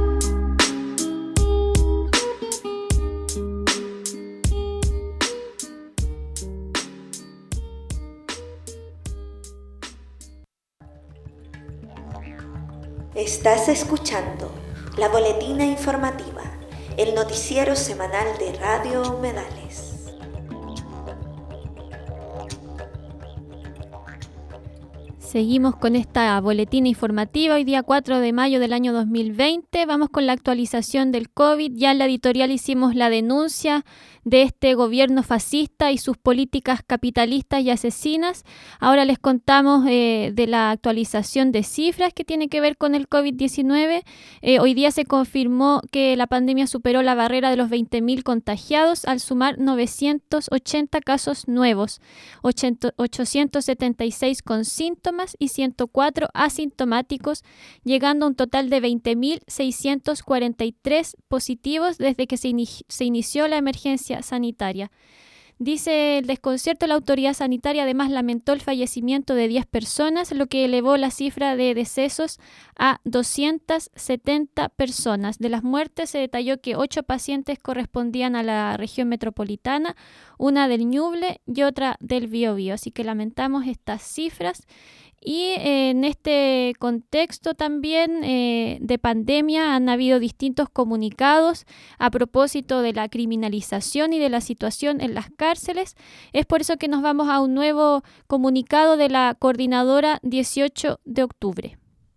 Estás escuchando la Boletina Informativa, el noticiero semanal de Radio Humedales. Seguimos con esta boletina informativa. Hoy día 4 de mayo del año 2020. Vamos con la actualización del COVID. Ya en la editorial hicimos la denuncia de este gobierno fascista y sus políticas capitalistas y asesinas. Ahora les contamos de la actualización de cifras que tiene que ver con el COVID-19. Hoy día se confirmó que la pandemia superó la barrera de los 20.000 contagiados al sumar 980 casos nuevos, 876 con síntomas y 104 asintomáticos, llegando a un total de 20.643 positivos desde que se inició la emergencia sanitaria. Dice el desconcierto, la autoridad sanitaria además lamentó el fallecimiento de 10 personas, lo que elevó la cifra de decesos a 270 personas. De las muertes se detalló que 8 pacientes correspondían a la región metropolitana, una del Ñuble y otra del Biobío. Así que lamentamos estas cifras. Y en este contexto también de pandemia han habido distintos comunicados a propósito de la criminalización y de la situación en las cárceles. Es por eso que nos vamos a un nuevo comunicado de la Coordinadora 18 de octubre.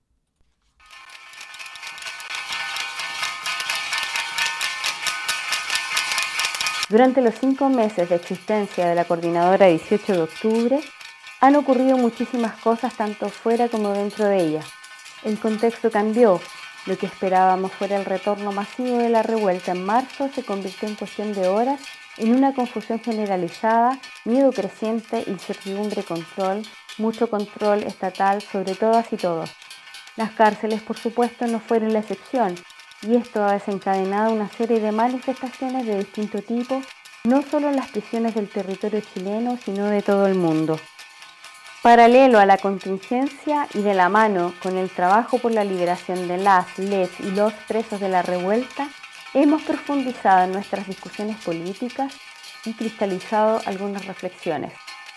Durante los 5 meses de existencia de la Coordinadora 18 de octubre, han ocurrido muchísimas cosas tanto fuera como dentro de ella. El contexto cambió. Lo que esperábamos fuera el retorno masivo de la revuelta en marzo se convirtió en cuestión de horas en una confusión generalizada, miedo creciente, incertidumbre, mucho control estatal sobre todas y todos. Las cárceles, por supuesto, no fueron la excepción, y esto ha desencadenado una serie de manifestaciones de distinto tipo, no solo en las prisiones del territorio chileno, sino de todo el mundo. Paralelo a la contingencia y de la mano con el trabajo por la liberación de las, les y los presos de la revuelta, hemos profundizado en nuestras discusiones políticas y cristalizado algunas reflexiones.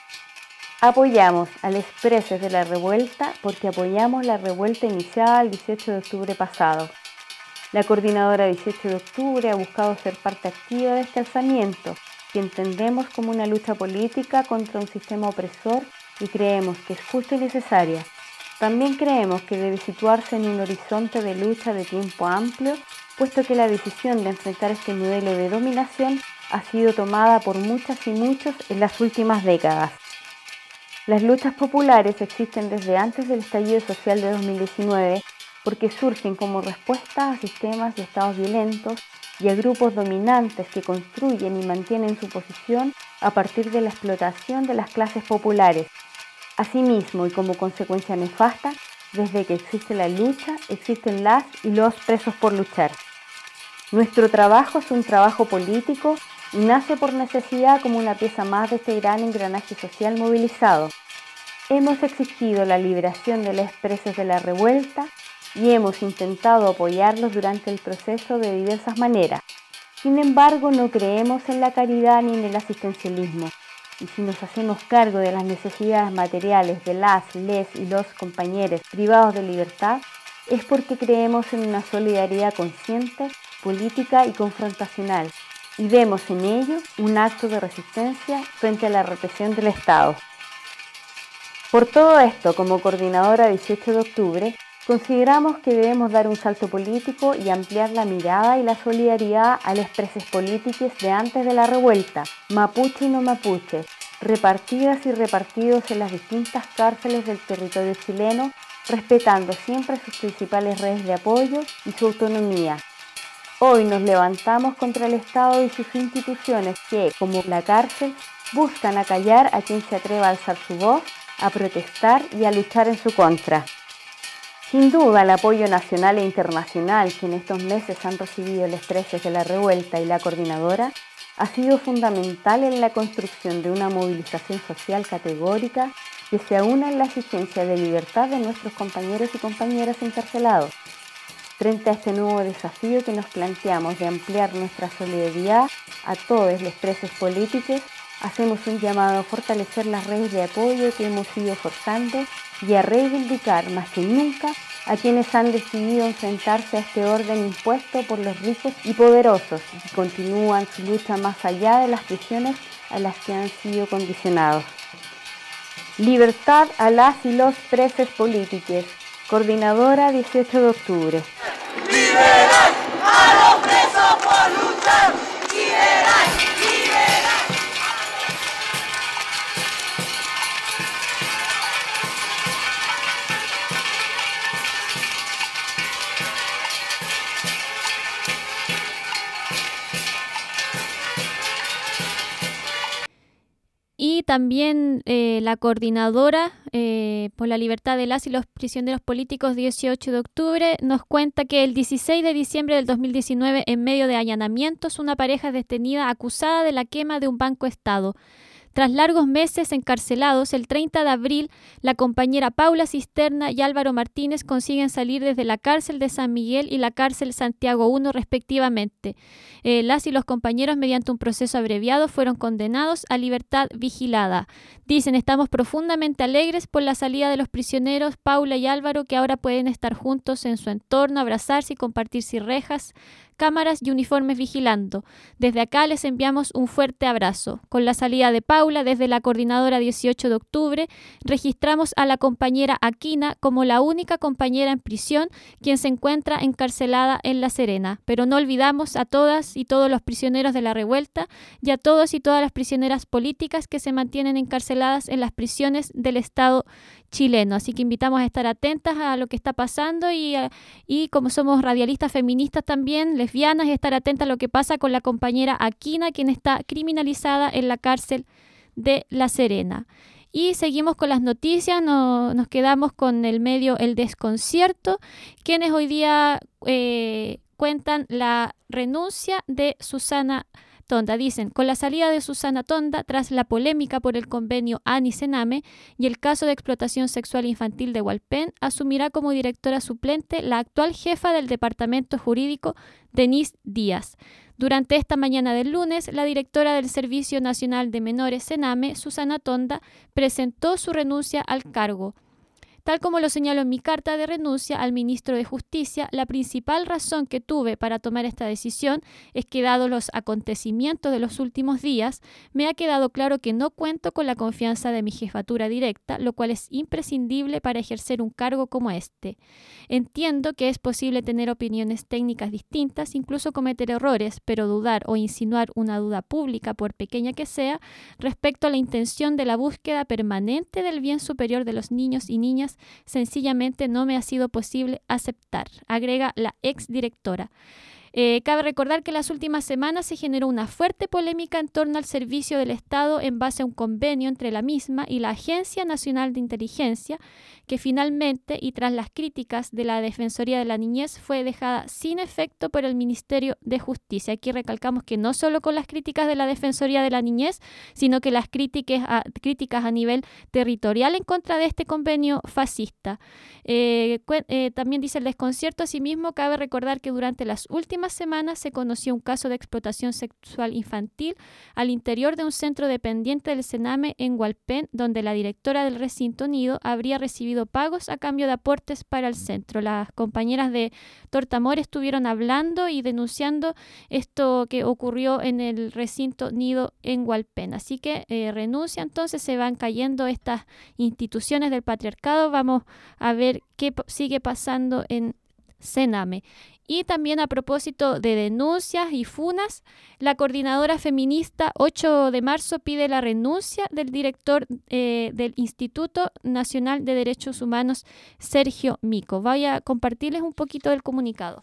Apoyamos a los presos de la revuelta porque apoyamos la revuelta iniciada el 18 de octubre pasado. La Coordinadora 18 de octubre ha buscado ser parte activa de este alzamiento, que entendemos como una lucha política contra un sistema opresor y creemos que es justa y necesaria. También creemos que debe situarse en un horizonte de lucha de tiempo amplio, puesto que la decisión de enfrentar este modelo de dominación ha sido tomada por muchas y muchos en las últimas décadas. Las luchas populares existen desde antes del estallido social de 2019 porque surgen como respuesta a sistemas y estados violentos y a grupos dominantes que construyen y mantienen su posición a partir de la explotación de las clases populares. Asimismo, y como consecuencia nefasta, desde que existe la lucha, existen las y los presos por luchar. Nuestro trabajo es un trabajo político y nace por necesidad como una pieza más de este gran engranaje social movilizado. Hemos exigido la liberación de los presos de la revuelta y hemos intentado apoyarlos durante el proceso de diversas maneras. Sin embargo, no creemos en la caridad ni en el asistencialismo. Y si nos hacemos cargo de las necesidades materiales de las, les y los compañeros privados de libertad, es porque creemos en una solidaridad consciente, política y confrontacional, y vemos en ello un acto de resistencia frente a la represión del Estado. Por todo esto, como Coordinadora 18 de octubre, consideramos que debemos dar un salto político y ampliar la mirada y la solidaridad a los presos políticos de antes de la revuelta, mapuche y no mapuche, repartidas y repartidos en las distintas cárceles del territorio chileno, respetando siempre sus principales redes de apoyo y su autonomía. Hoy nos levantamos contra el Estado y sus instituciones que, como la cárcel, buscan acallar a quien se atreva a alzar su voz, a protestar y a luchar en su contra. Sin duda, el apoyo nacional e internacional que en estos meses han recibido los presos de la revuelta y la coordinadora ha sido fundamental en la construcción de una movilización social categórica que se aúna en la exigencia de libertad de nuestros compañeros y compañeras encarcelados. Frente a este nuevo desafío que nos planteamos de ampliar nuestra solidaridad a todos los presos políticos, hacemos un llamado a fortalecer las redes de apoyo que hemos ido forjando y a reivindicar más que nunca a quienes han decidido enfrentarse a este orden impuesto por los ricos y poderosos y continúan su lucha más allá de las prisiones a las que han sido condicionados. Libertad a las y los presos políticos. Coordinadora 18 de octubre. ¡Liberar a los presos por luchar! ¡Liberar! ¡Liberar! Y también la coordinadora por la libertad de las y los prisioneros políticos 18 de octubre nos cuenta que el 16 de diciembre del 2019, en medio de allanamientos, una pareja es detenida acusada de la quema de un banco Estado. Tras largos meses encarcelados, el 30 de abril, la compañera Paula Cisterna y Álvaro Martínez consiguen salir desde la cárcel de San Miguel y la cárcel Santiago I, respectivamente. Las y los compañeros, mediante un proceso abreviado, fueron condenados a libertad vigilada. Dicen, estamos profundamente alegres por la salida de los prisioneros Paula y Álvaro, que ahora pueden estar juntos en su entorno, abrazarse y compartir sin rejas, cámaras y uniformes vigilando. Desde acá les enviamos un fuerte abrazo. Con la salida de Paula, desde la coordinadora 18 de octubre, registramos a la compañera Aquina como la única compañera en prisión quien se encuentra encarcelada en La Serena. Pero no olvidamos a todas y todos los prisioneros de la revuelta y a todos y todas las prisioneras políticas que se mantienen encarceladas en las prisiones del Estado chileno. Así que invitamos a estar atentas a lo que está pasando y como somos radialistas feministas también, lesbianas, estar atentas a lo que pasa con la compañera Aquina, quien está criminalizada en la cárcel de La Serena. Y seguimos con las noticias, nos quedamos con el medio El Desconcierto, quienes hoy día cuentan la renuncia de Susana Tonda. Dicen, con la salida de Susana Tonda, tras la polémica por el convenio ANI-CENAME y el caso de explotación sexual infantil de Hualpén, asumirá como directora suplente la actual jefa del departamento jurídico, Denise Díaz. Durante esta mañana del lunes, la directora del Servicio Nacional de Menores CENAME, Susana Tonda, presentó su renuncia al cargo. Tal como lo señalo en mi carta de renuncia al ministro de Justicia, la principal razón que tuve para tomar esta decisión es que, dado los acontecimientos de los últimos días, me ha quedado claro que no cuento con la confianza de mi jefatura directa, lo cual es imprescindible para ejercer un cargo como este. Entiendo que es posible tener opiniones técnicas distintas, incluso cometer errores, pero dudar o insinuar una duda pública, por pequeña que sea, respecto a la intención de la búsqueda permanente del bien superior de los niños y niñas, sencillamente no me ha sido posible aceptar, agrega la exdirectora. Cabe recordar que en las últimas semanas se generó una fuerte polémica en torno al servicio del Estado en base a un convenio entre la misma y la Agencia Nacional de Inteligencia, que finalmente, y tras las críticas de la Defensoría de la Niñez, fue dejada sin efecto por el Ministerio de Justicia. Aquí recalcamos que no solo con las críticas de la Defensoría de la Niñez, sino que las críticas a nivel territorial en contra de este convenio fascista. También dice El Desconcierto, asimismo, cabe recordar que durante las últimas semanas se conoció un caso de explotación sexual infantil al interior de un centro dependiente del CENAME en Hualpén, donde la directora del recinto nido habría recibido pagos a cambio de aportes para el centro. Las compañeras de Tortamor estuvieron hablando y denunciando esto que ocurrió en el recinto nido en Hualpén. Así que renuncia, entonces se van cayendo estas instituciones del patriarcado. Vamos a ver qué sigue pasando en CENAME. Y también a propósito de denuncias y funas, la coordinadora feminista 8 de marzo pide la renuncia del director del Instituto Nacional de Derechos Humanos, Sergio Mico. Voy a compartirles un poquito del comunicado.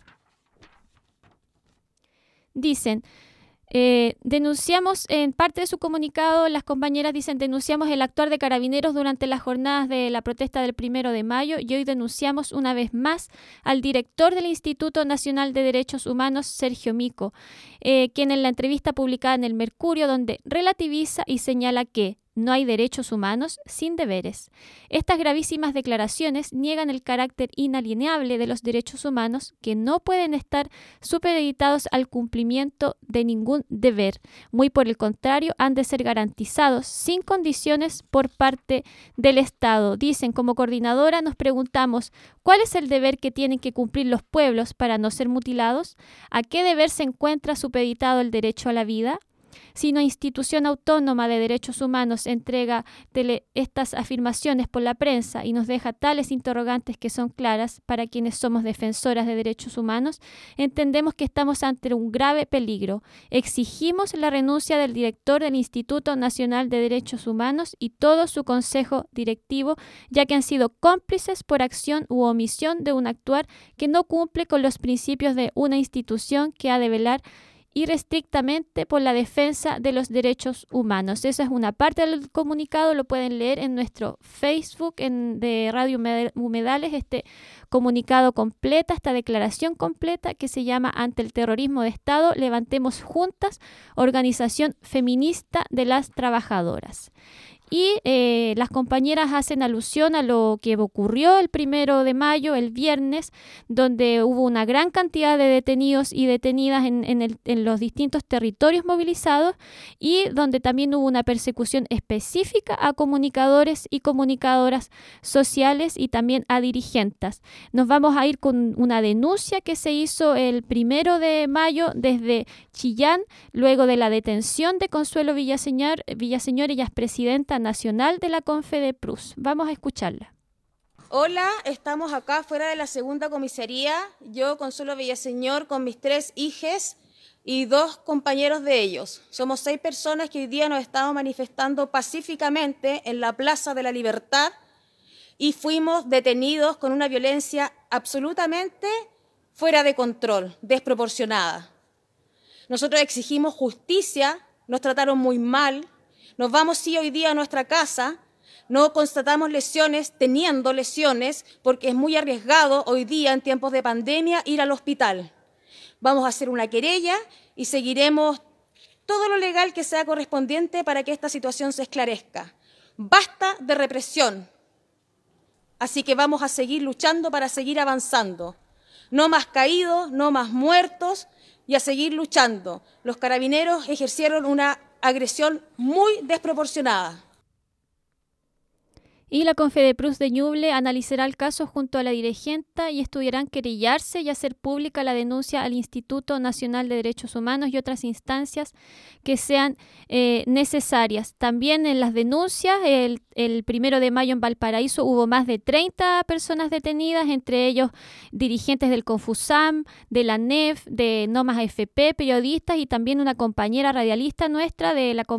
Dicen, denunciamos, en parte de su comunicado, las compañeras dicen, denunciamos el actuar de Carabineros durante las jornadas de la protesta del 1 de mayo y hoy denunciamos una vez más al director del Instituto Nacional de Derechos Humanos, Sergio Mico, quien en la entrevista publicada en El Mercurio, donde relativiza y señala que no hay derechos humanos sin deberes. Estas gravísimas declaraciones niegan el carácter inalienable de los derechos humanos, que no pueden estar supeditados al cumplimiento de ningún deber. Muy por el contrario, han de ser garantizados sin condiciones por parte del Estado. Dicen, como coordinadora nos preguntamos, ¿cuál es el deber que tienen que cumplir los pueblos para no ser mutilados? ¿A qué deber se encuentra supeditado el derecho a la vida? Si una institución autónoma de derechos humanos entrega estas afirmaciones por la prensa y nos deja tales interrogantes que son claras para quienes somos defensoras de derechos humanos, entendemos que estamos ante un grave peligro. Exigimos la renuncia del director del Instituto Nacional de Derechos Humanos y todo su consejo directivo, ya que han sido cómplices por acción u omisión de un actuar que no cumple con los principios de una institución que ha de velar irrestrictamente por la defensa de los derechos humanos. Esa es una parte del comunicado, lo pueden leer en nuestro Facebook de Radio Humedales, este comunicado completa, esta declaración completa que se llama Ante el terrorismo de Estado, levantemos juntas, Organización Feminista de las Trabajadoras. Y las compañeras hacen alusión a lo que ocurrió el 1 de mayo, el viernes, donde hubo una gran cantidad de detenidos y detenidas en los distintos territorios movilizados y donde también hubo una persecución específica a comunicadores y comunicadoras sociales y también a dirigentes. Nos vamos a ir con una denuncia que se hizo el 1 de mayo desde Chillán, luego de la detención de Consuelo Villaseñor, ella es presidenta nacional de la Confedeprus. Vamos a escucharla. Hola, estamos acá fuera de la segunda comisaría, yo, Consuelo Villaseñor, con mis 3 hijas y 2 compañeros de ellos. Somos 6 personas que hoy día nos estamos manifestando pacíficamente en la Plaza de la Libertad y fuimos detenidos con una violencia absolutamente fuera de control, desproporcionada. Nosotros exigimos justicia, nos trataron muy mal. Nos vamos sí hoy día a nuestra casa, no constatamos lesiones, teniendo lesiones, porque es muy arriesgado hoy día en tiempos de pandemia ir al hospital. Vamos a hacer una querella y seguiremos todo lo legal que sea correspondiente para que esta situación se esclarezca. Basta de represión, así que vamos a seguir luchando para seguir avanzando. No más caídos, no más muertos y a seguir luchando. Los carabineros ejercieron una agresión muy desproporcionada. Y la Confedeprus de Ñuble analizará el caso junto a la dirigenta y estudiarán querellarse y hacer pública la denuncia al Instituto Nacional de Derechos Humanos y otras instancias que sean necesarias. También en las denuncias, el 1 de mayo en Valparaíso hubo más de 30 personas detenidas, entre ellos dirigentes del Confusam, de la NEF, de No Más AFP, periodistas y también una compañera radialista nuestra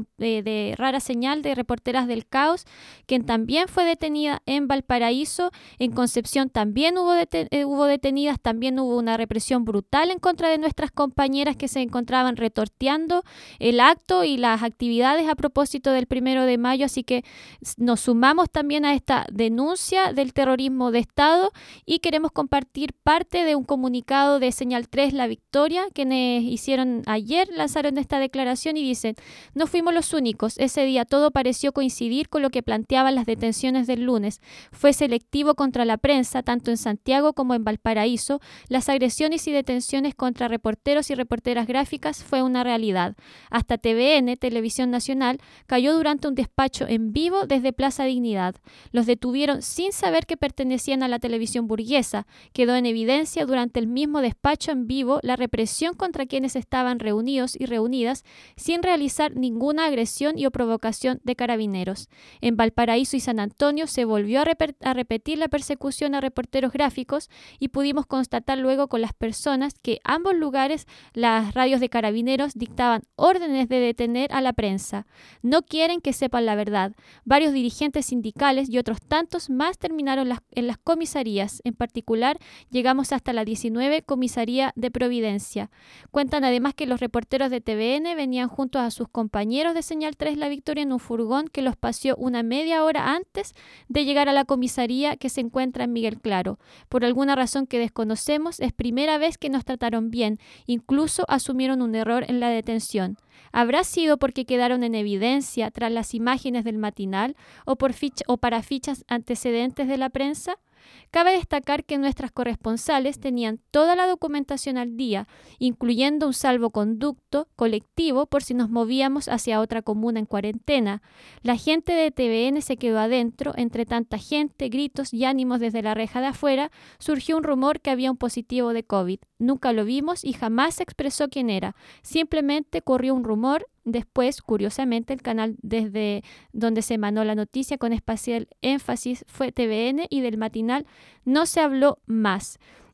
de Rara Señal, de Reporteras del Caos, quien también fue detenida en Valparaíso. En Concepción también hubo detenidas, también hubo una represión brutal en contra de nuestras compañeras que se encontraban retorteando el acto y las actividades a propósito del 1 de mayo, así que nos sumamos también a esta denuncia del terrorismo de Estado y queremos compartir parte de un comunicado de Señal 3 La Victoria, quienes hicieron ayer, lanzaron esta declaración y dicen: no fuimos los únicos, ese día todo pareció coincidir con lo que planteaban las detenciones del lunes. Fue selectivo contra la prensa, tanto en Santiago como en Valparaíso. Las agresiones y detenciones contra reporteros y reporteras gráficas fue una realidad. Hasta TVN, Televisión Nacional, cayó durante un despacho en vivo desde Plaza Dignidad. Los detuvieron sin saber que pertenecían a la televisión burguesa. Quedó en evidencia durante el mismo despacho en vivo la represión contra quienes estaban reunidos y reunidas sin realizar ninguna agresión y o provocación de carabineros. En Valparaíso y San Antonio se volvió a repetir la persecución a reporteros gráficos y pudimos constatar luego con las personas que ambos lugares las radios de carabineros dictaban órdenes de detener a la prensa. No quieren que sepan la verdad. Varios dirigentes sindicales y otros tantos más terminaron en las comisarías. En particular, llegamos hasta la 19 Comisaría de Providencia. Cuentan además que los reporteros de TVN venían juntos a sus compañeros de Señal 3 La Victoria en un furgón que los paseó una media hora antes de llegar a la comisaría que se encuentra en Miguel Claro. Por alguna razón que desconocemos, es primera vez que nos trataron bien, incluso asumieron un error en la detención. ¿Habrá sido porque quedaron en evidencia tras las imágenes del matinal o para fichas antecedentes de la prensa? Cabe destacar que nuestras corresponsales tenían toda la documentación al día, incluyendo un salvoconducto colectivo por si nos movíamos hacia otra comuna en cuarentena. La gente de TVN se quedó adentro, entre tanta gente, gritos y ánimos desde la reja de afuera, surgió un rumor que había un positivo de COVID. Nunca lo vimos y jamás se expresó quién era. Simplemente corrió un rumor. Después, curiosamente, el canal desde donde se emanó la noticia con especial énfasis fue TVN y del matinal no se habló más.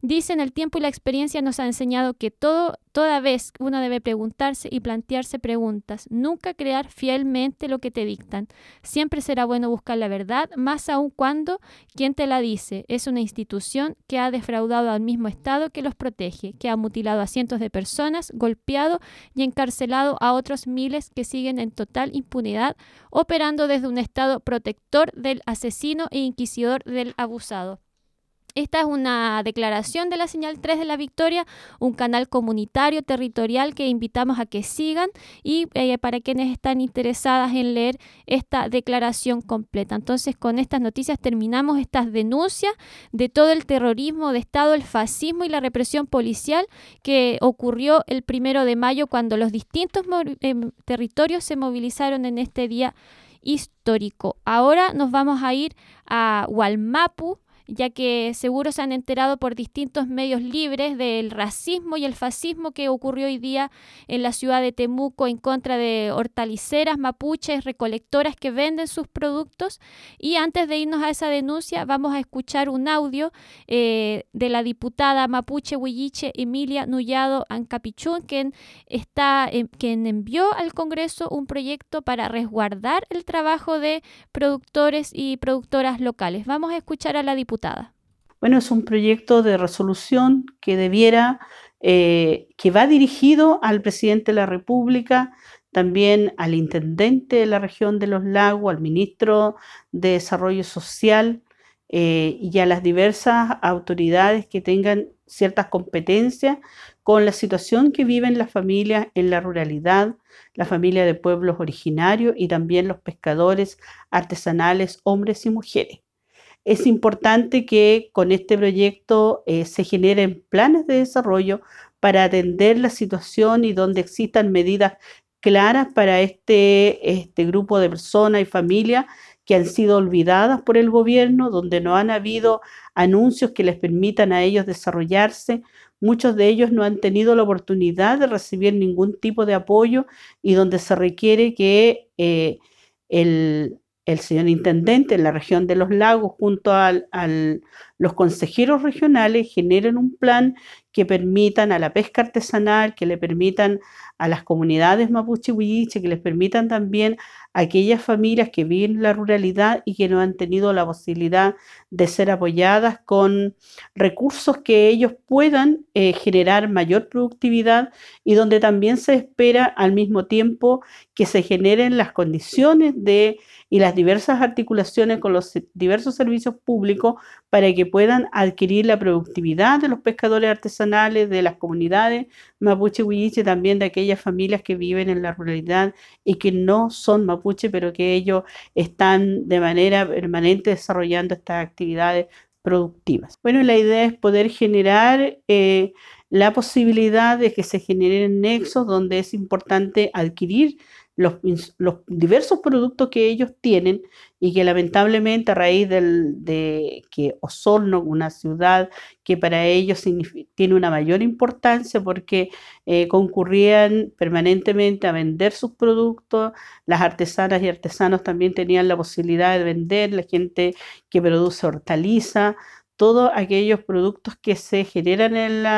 Dicen, el tiempo y la experiencia nos ha enseñado que toda vez uno debe preguntarse y plantearse preguntas, nunca crear fielmente lo que te dictan. Siempre será bueno buscar la verdad, más aún cuando quien te la dice es una institución que ha defraudado al mismo Estado que los protege, que ha mutilado a cientos de personas, golpeado y encarcelado a otros miles que siguen en total impunidad, operando desde un Estado protector del asesino e inquisidor del abusado. Esta es una declaración de la Señal 3 de la Victoria, un canal comunitario territorial que invitamos a que sigan y para quienes están interesadas en leer esta declaración completa. Entonces, con estas noticias terminamos estas denuncias de todo el terrorismo de Estado, el fascismo y la represión policial que ocurrió el 1 de mayo cuando los distintos territorios se movilizaron en este día histórico. Ahora nos vamos a ir a Wallmapu, ya que seguro se han enterado por distintos medios libres del racismo y el fascismo que ocurrió hoy día en la ciudad de Temuco en contra de hortaliceras, mapuches, recolectoras que venden sus productos. Y antes de irnos a esa denuncia, vamos a escuchar un audio de la diputada mapuche huilliche Emilia Nullado Ancapichún, quien envió al Congreso un proyecto para resguardar el trabajo de productores y productoras locales. Vamos a escuchar a la diputada. Bueno, es un proyecto de resolución que que va dirigido al presidente de la República, también al intendente de la región de Los Lagos, al ministro de Desarrollo Social y a las diversas autoridades que tengan ciertas competencias con la situación que viven las familias en la ruralidad, la familia de pueblos originarios y también los pescadores artesanales, hombres y mujeres. Es importante que con este proyecto se generen planes de desarrollo para atender la situación y donde existan medidas claras para este grupo de personas y familias que han sido olvidadas por el gobierno, donde no han habido anuncios que les permitan a ellos desarrollarse. Muchos de ellos no han tenido la oportunidad de recibir ningún tipo de apoyo y donde se requiere que el señor intendente en la región de Los Lagos junto a los consejeros regionales generen un plan que permitan a la pesca artesanal, que le permitan a las comunidades mapuche huilliche, que les permitan también a aquellas familias que viven en la ruralidad y que no han tenido la posibilidad de ser apoyadas con recursos que ellos puedan generar mayor productividad y donde también se espera al mismo tiempo que se generen las condiciones y las diversas articulaciones con los diversos servicios públicos para que puedan adquirir la productividad de los pescadores artesanales, de las comunidades mapuche huilliche, también de aquellas familias que viven en la ruralidad y que no son mapuche, pero que ellos están de manera permanente desarrollando estas actividades productivas. Bueno, la idea es poder generar la posibilidad de que se generen nexos donde es importante adquirir los diversos productos que ellos tienen y que lamentablemente a raíz de que Osorno, una ciudad que para ellos tiene una mayor importancia porque concurrían permanentemente a vender sus productos, las artesanas y artesanos también tenían la posibilidad de vender, la gente que produce hortaliza, todos aquellos productos que se generan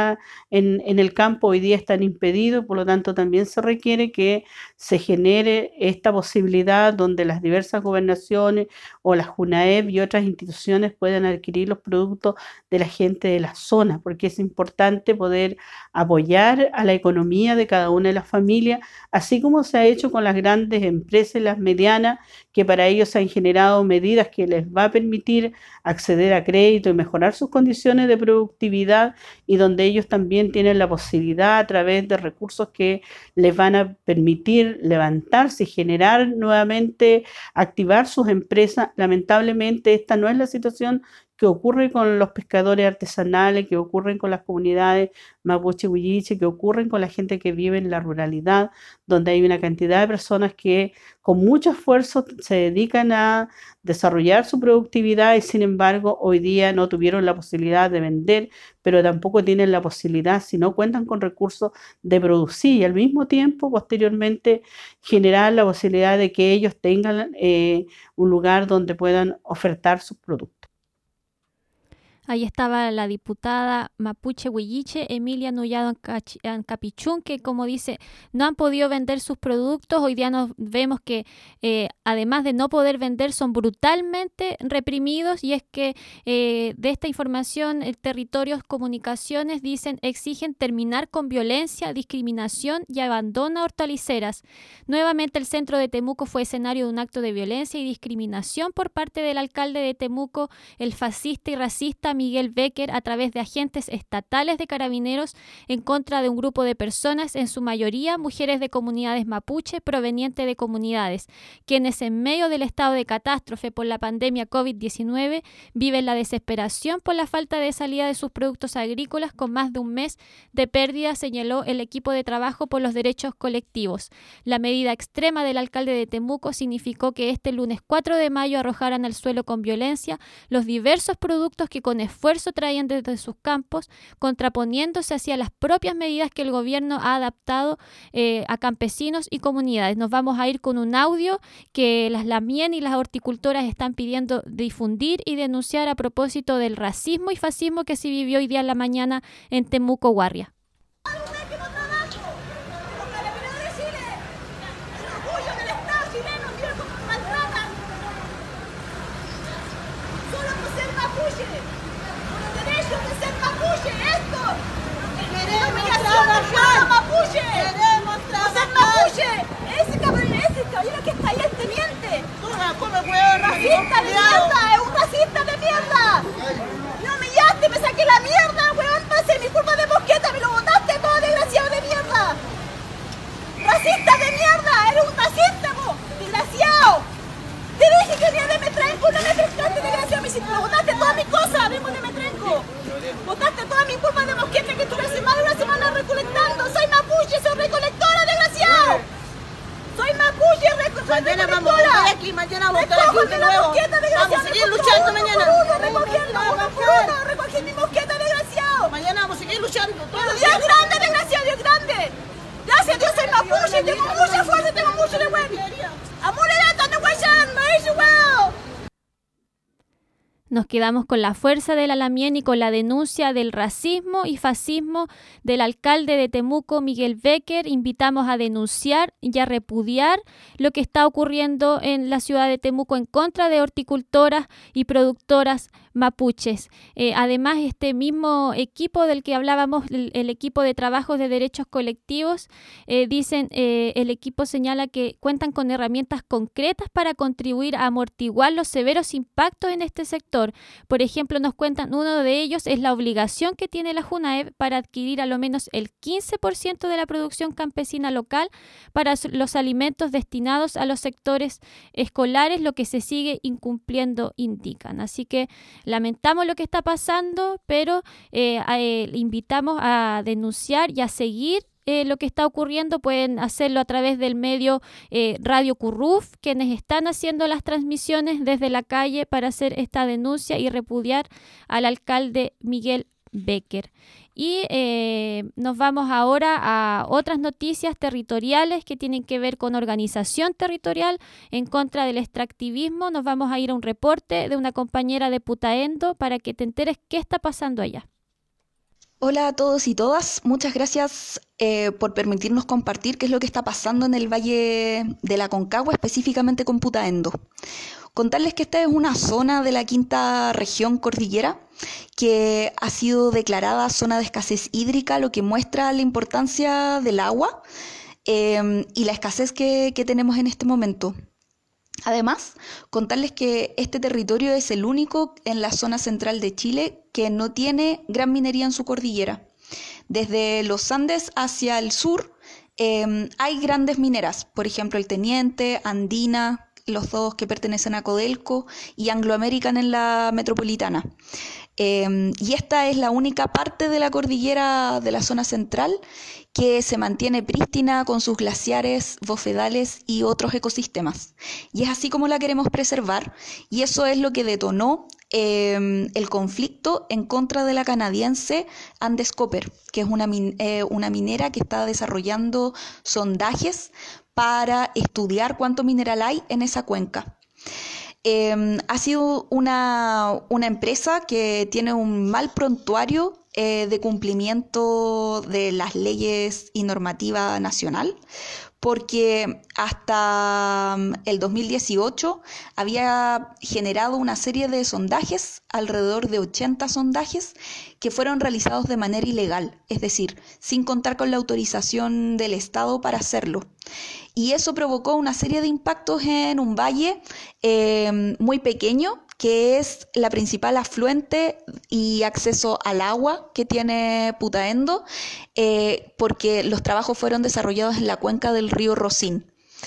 en el campo hoy día están impedidos, por lo tanto también se requiere que se genere esta posibilidad donde las diversas gobernaciones o las JUNAEP y otras instituciones puedan adquirir los productos de la gente de la zona, porque es importante poder apoyar a la economía de cada una de las familias, así como se ha hecho con las grandes empresas y las medianas, que para ellos se han generado medidas que les va a permitir acceder a crédito y mejorar sus condiciones de productividad y donde ellos también tienen la posibilidad a través de recursos que les van a permitir levantarse y generar nuevamente, activar sus empresas. Lamentablemente esta no es la situación que ocurre con los pescadores artesanales, que ocurren con las comunidades mapuche huilliche, que ocurren con la gente que vive en la ruralidad, donde hay una cantidad de personas que con mucho esfuerzo se dedican a desarrollar su productividad y sin embargo hoy día no tuvieron la posibilidad de vender, pero tampoco tienen la posibilidad, si no cuentan con recursos, de producir y al mismo tiempo posteriormente generar la posibilidad de que ellos tengan un lugar donde puedan ofertar sus productos. Ahí estaba la diputada mapuche huilliche Emilia Nullado Ancapichún, que como dice, no han podido vender sus productos. Hoy día nos vemos que además de no poder vender, son brutalmente reprimidos, y es que de esta información, Territorios Comunicaciones dicen, exigen terminar con violencia, discriminación y abandono a hortaliceras. Nuevamente el centro de Temuco fue escenario de un acto de violencia y discriminación por parte del alcalde de Temuco, el fascista y racista Miguel Becker, a través de agentes estatales de carabineros en contra de un grupo de personas, en su mayoría mujeres de comunidades mapuche provenientes de comunidades, quienes en medio del estado de catástrofe por la pandemia COVID-19 viven la desesperación por la falta de salida de sus productos agrícolas con más de un mes de pérdida, señaló el equipo de trabajo por los derechos colectivos. La medida extrema del alcalde de Temuco significó que este lunes 4 de mayo arrojaran al suelo con violencia los diversos productos que con esfuerzo traían desde sus campos, contraponiéndose hacia las propias medidas que el gobierno ha adaptado a campesinos y comunidades. Nos vamos a ir con un audio que las lamien y las horticultoras están pidiendo difundir y denunciar a propósito del racismo y fascismo que se vivió hoy día en la mañana en Temuco, Guarria. ¡Racista de mierda! ¡Es un racista de mierda! ¡Me humillaste! ¡Me saqué la mierda, weón! ¡No sé, mi culpa de mosqueta! ¡Me lo botaste todo, desgraciado de mierda! ¡Racista de mierda! ¡Eres un racista, vos! ¡Desgraciado! Te dije que venía de Metrenco, no me pescaste, desgraciado. Me botaste todas mis cosas, vengo de Metrenco. Botaste toda mi culpa de mosqueta que estuve hace más de una semana recolectando. Soy mapuche, soy recolectora, desgraciado. Soy mapuche, mañana vamos a volver aquí, mañana vamos a estar aquí de nuevo. Vamos a seguir luchando mañana. Recogí mi mosqueta, desgraciado. Mañana vamos a seguir luchando. Dios es grande, desgraciado, Dios es grande. Gracias a Dios soy mapuche, tengo mucha fuerza, tengo mucho de buen. Amor era tan de guayán, me hizo wow. Nos quedamos con la fuerza de la lamien y con la denuncia del racismo y fascismo del alcalde de Temuco, Miguel Becker. Invitamos a denunciar y a repudiar lo que está ocurriendo en la ciudad de Temuco en contra de horticultoras y productoras mapuches. Además, este mismo equipo del que hablábamos, el equipo de trabajos de derechos colectivos, el equipo señala que cuentan con herramientas concretas para contribuir a amortiguar los severos impactos en este sector. Por ejemplo, nos cuentan, uno de ellos es la obligación que tiene la JUNAEV para adquirir a lo menos el 15% de la producción campesina local para los alimentos destinados a los sectores escolares, lo que se sigue incumpliendo, indican. Así que lamentamos lo que está pasando, pero invitamos a denunciar y a seguir lo que está ocurriendo. Pueden hacerlo a través del medio Radio Curruf, quienes están haciendo las transmisiones desde la calle para hacer esta denuncia y repudiar al alcalde Miguel Becker. Y nos vamos ahora a otras noticias territoriales que tienen que ver con organización territorial en contra del extractivismo. Nos vamos a ir a un reporte de una compañera de Putaendo para que te enteres qué está pasando allá. Hola a todos y todas, muchas gracias por permitirnos compartir qué es lo que está pasando en el Valle de la Concagua, específicamente con Putaendo. Contarles que esta es una zona de la quinta región cordillera que ha sido declarada zona de escasez hídrica, lo que muestra la importancia del agua y la escasez que tenemos en este momento. Además, contarles que este territorio es el único en la zona central de Chile que no tiene gran minería en su cordillera. Desde los Andes hacia el sur hay grandes mineras, por ejemplo el Teniente, Andina, los dos que pertenecen a Codelco, y Anglo American en la metropolitana. Y esta es la única parte de la cordillera de la zona central que se mantiene prístina con sus glaciares, bofedales y otros ecosistemas. Y es así como la queremos preservar, y eso es lo que detonó el conflicto en contra de la canadiense Andes Copper, que es una minera que está desarrollando sondajes para estudiar cuánto mineral hay en esa cuenca. ha sido una empresa que tiene un mal prontuario de cumplimiento de las leyes y normativa nacional, porque hasta el 2018 había generado una serie de sondajes, alrededor de 80 sondajes, que fueron realizados de manera ilegal, es decir, sin contar con la autorización del Estado para hacerlo. Y eso provocó una serie de impactos en un valle muy pequeño, que es la principal afluente y acceso al agua que tiene Putaendo, porque los trabajos fueron desarrollados en la cuenca del río Rosín.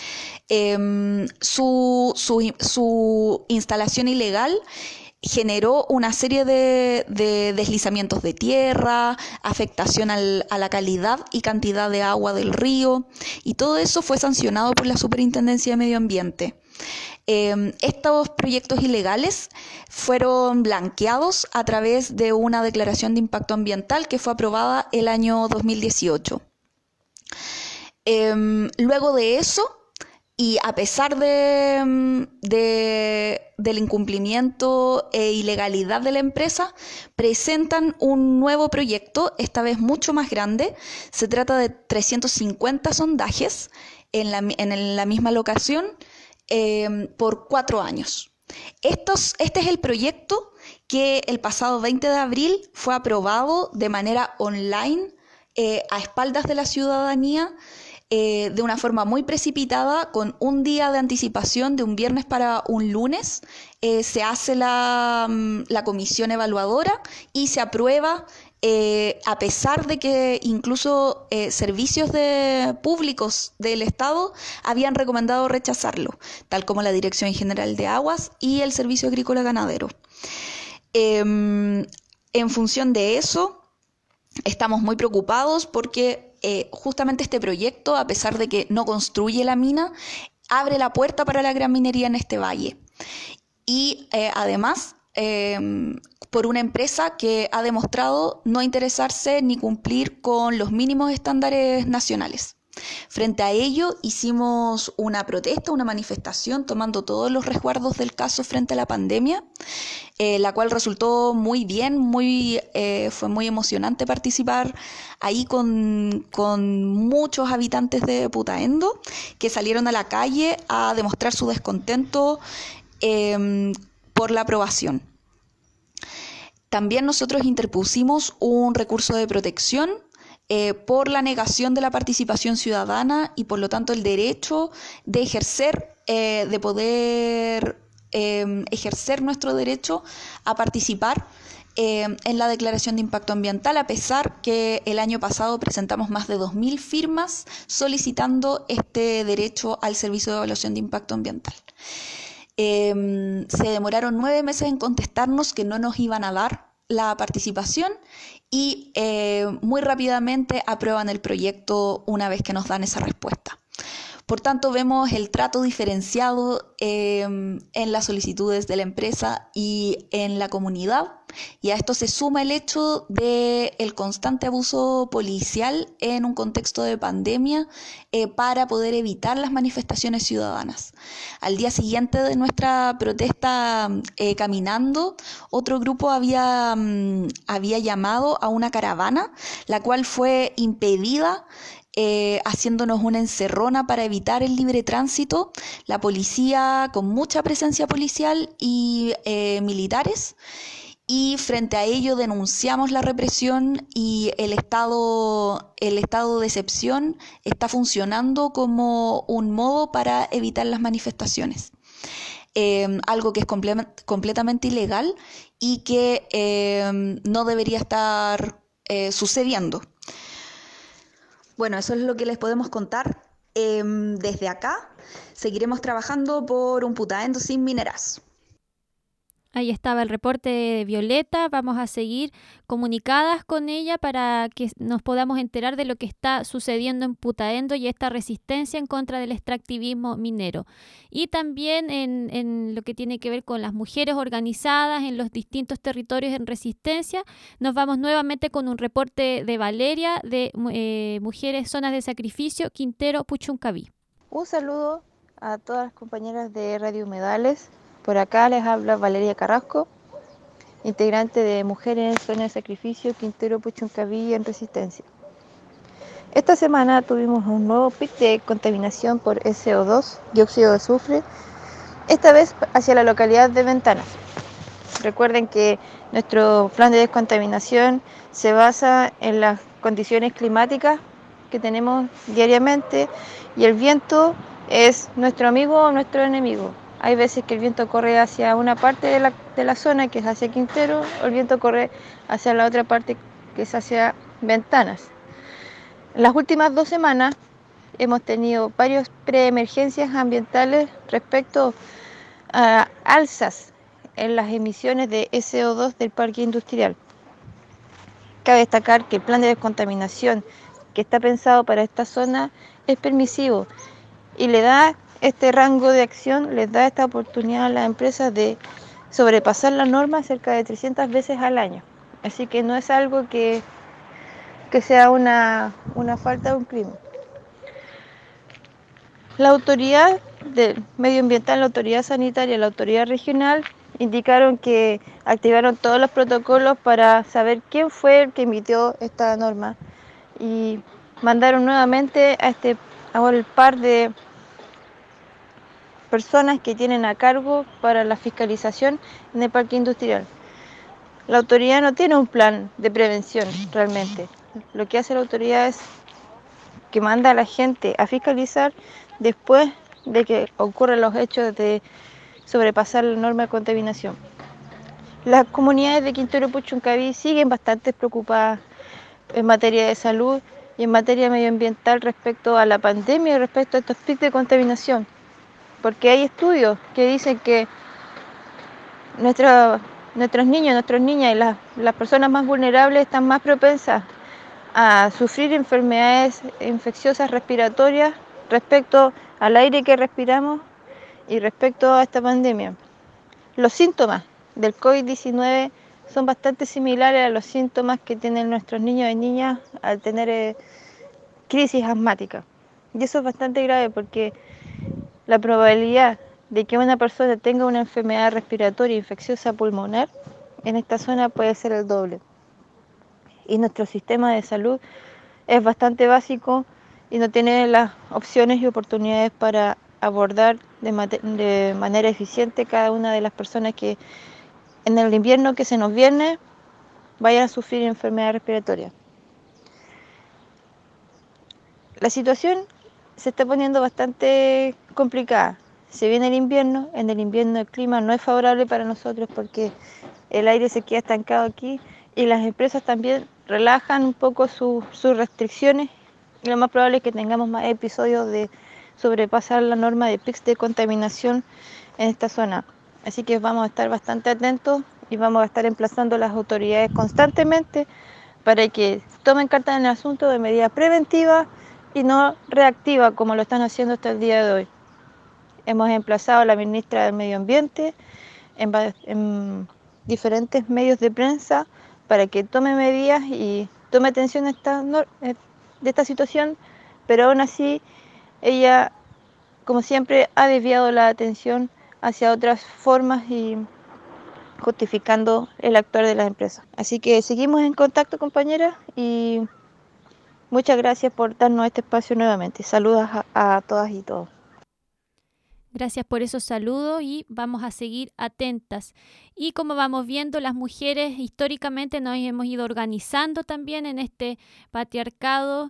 Su instalación ilegal generó una serie de deslizamientos de tierra, afectación a la calidad y cantidad de agua del río, y todo eso fue sancionado por la Superintendencia de Medio Ambiente. Estos proyectos ilegales fueron blanqueados a través de una declaración de impacto ambiental que fue aprobada el año 2018. Luego de eso, y a pesar del incumplimiento e ilegalidad de la empresa, presentan un nuevo proyecto, esta vez mucho más grande. Se trata de 350 sondajes en la misma locación, por 4 años. Este es el proyecto que el pasado 20 de abril fue aprobado de manera online, a espaldas de la ciudadanía, de una forma muy precipitada, con un día de anticipación, de un viernes para un lunes. Se hace la comisión evaluadora y se aprueba, a pesar de que incluso servicios públicos del Estado habían recomendado rechazarlo, tal como la Dirección General de Aguas y el Servicio Agrícola Ganadero. En función de eso, estamos muy preocupados porque justamente este proyecto, a pesar de que no construye la mina, abre la puerta para la gran minería en este valle. Y además, por una empresa que ha demostrado no interesarse ni cumplir con los mínimos estándares nacionales. Frente a ello, hicimos una protesta, una manifestación, tomando todos los resguardos del caso frente a la pandemia, la cual resultó muy bien, fue muy emocionante participar ahí con muchos habitantes de Putaendo, que salieron a la calle a demostrar su descontento por la aprobación. También nosotros interpusimos un recurso de protección por la negación de la participación ciudadana y por lo tanto el derecho de ejercer, de poder ejercer nuestro derecho a participar en la declaración de impacto ambiental, a pesar que el año pasado presentamos más de 2.000 firmas solicitando este derecho al servicio de evaluación de impacto ambiental. Se demoraron 9 meses en contestarnos que no nos iban a dar la participación y muy rápidamente aprueban el proyecto una vez que nos dan esa respuesta. Por tanto, vemos el trato diferenciado en las solicitudes de la empresa y en la comunidad, y a esto se suma el hecho del constante abuso policial en un contexto de pandemia para poder evitar las manifestaciones ciudadanas. Al día siguiente de nuestra protesta caminando, otro grupo había llamado a una caravana, la cual fue impedida, haciéndonos una encerrona para evitar el libre tránsito. La policía, con mucha presencia policial y militares, y frente a ello denunciamos la represión y el estado de excepción está funcionando como un modo para evitar las manifestaciones. Algo que es completamente ilegal y que no debería estar sucediendo. Bueno, eso es lo que les podemos contar. Desde acá seguiremos trabajando por un Putaendo sin mineras. Ahí estaba el reporte de Violeta. Vamos a seguir comunicadas con ella para que nos podamos enterar de lo que está sucediendo en Putaendo y esta resistencia en contra del extractivismo minero. Y también en lo que tiene que ver con las mujeres organizadas en los distintos territorios en resistencia. Nos vamos nuevamente con un reporte de Valeria de Mujeres Zonas de Sacrificio, Quintero Puchuncaví. Un saludo a todas las compañeras de Radio Humedales. Por acá les habla Valeria Carrasco, integrante de Mujeres en Zona de Sacrificio, Quintero Puchuncaví en Resistencia. Esta semana tuvimos un nuevo pic de contaminación por SO2, dióxido de azufre, esta vez hacia la localidad de Ventanas. Recuerden que nuestro plan de descontaminación se basa en las condiciones climáticas que tenemos diariamente y el viento es nuestro amigo o nuestro enemigo. Hay veces que el viento corre hacia una parte de la zona, que es hacia Quintero, o el viento corre hacia la otra parte, que es hacia Ventanas. En las últimas 2 semanas hemos tenido varias preemergencias ambientales respecto a alzas en las emisiones de SO2 del parque industrial. Cabe destacar que el plan de descontaminación que está pensado para esta zona es permisivo y le da este rango de acción, les da esta oportunidad a las empresas de sobrepasar la norma cerca de 300 veces al año. Así que no es algo que sea una falta de un crimen. La autoridad del medioambiental, la autoridad sanitaria, la autoridad regional indicaron que activaron todos los protocolos para saber quién fue el que emitió esta norma y mandaron nuevamente a el par de personas que tienen a cargo para la fiscalización en el parque industrial. La autoridad no tiene un plan de prevención realmente. Lo que hace la autoridad es que manda a la gente a fiscalizar después de que ocurren los hechos de sobrepasar la norma de contaminación. Las comunidades de Quintero Puchuncaví siguen bastante preocupadas en materia de salud y en materia medioambiental respecto a la pandemia y respecto a estos picos de contaminación, porque hay estudios que dicen que nuestros niños, nuestras niñas y las personas más vulnerables están más propensas a sufrir enfermedades infecciosas respiratorias respecto al aire que respiramos y respecto a esta pandemia. Los síntomas del COVID-19 son bastante similares a los síntomas que tienen nuestros niños y niñas al tener crisis asmática. Y eso es bastante grave porque la probabilidad de que una persona tenga una enfermedad respiratoria infecciosa pulmonar en esta zona puede ser el doble. Y nuestro sistema de salud es bastante básico y no tiene las opciones y oportunidades para abordar de manera eficiente cada una de las personas que en el invierno que se nos viene vayan a sufrir enfermedad respiratoria. La situación se está poniendo bastante complicada. Se viene el invierno, en el invierno el clima no es favorable para nosotros porque el aire se queda estancado aquí y las empresas también relajan un poco sus restricciones y lo más probable es que tengamos más episodios de sobrepasar la norma de pics de contaminación en esta zona. Así que vamos a estar bastante atentos y vamos a estar emplazando a las autoridades constantemente para que tomen cartas en el asunto de medidas preventivas y no reactivas como lo están haciendo hasta el día de hoy. Hemos emplazado a la ministra del Medio Ambiente en diferentes medios de prensa para que tome medidas y tome atención de esta situación, pero aún así ella, como siempre, ha desviado la atención hacia otras formas y justificando el actuar de las empresas. Así que seguimos en contacto, compañeras, y muchas gracias por darnos este espacio nuevamente. Saludos a todas y todos. Gracias por esos saludos y vamos a seguir atentas. Y como vamos viendo, las mujeres históricamente nos hemos ido organizando también en este patriarcado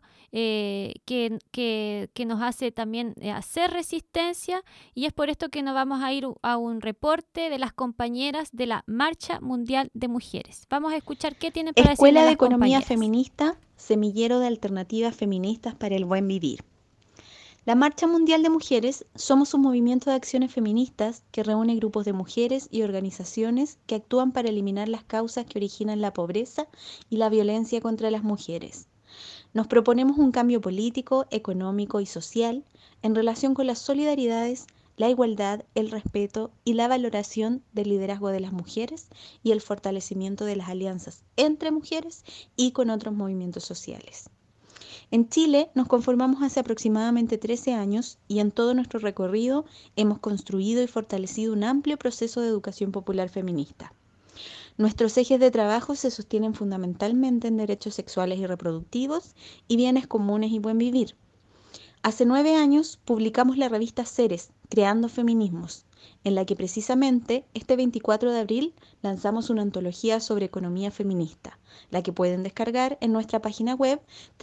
que nos hace también hacer resistencia, y es por esto que nos vamos a ir a un reporte de las compañeras de la Marcha Mundial de Mujeres. Vamos a escuchar qué tienen para decir las Escuela de Economía compañeras. Feminista, semillero de alternativas feministas para el buen vivir. La Marcha Mundial de Mujeres somos un movimiento de acciones feministas que reúne grupos de mujeres y organizaciones que actúan para eliminar las causas que originan la pobreza y la violencia contra las mujeres. Nos proponemos un cambio político, económico y social en relación con las solidaridades, la igualdad, el respeto y la valoración del liderazgo de las mujeres y el fortalecimiento de las alianzas entre mujeres y con otros movimientos sociales. En Chile nos conformamos hace aproximadamente 13 años y en todo nuestro recorrido hemos construido y fortalecido un amplio proceso de educación popular feminista. Nuestros ejes de trabajo se sostienen fundamentalmente en derechos sexuales y reproductivos y bienes comunes y buen vivir. Hace 9 años publicamos la revista Seres, Creando Feminismos, en la que precisamente este 24 de abril lanzamos una antología sobre economía feminista, la que pueden descargar en nuestra página web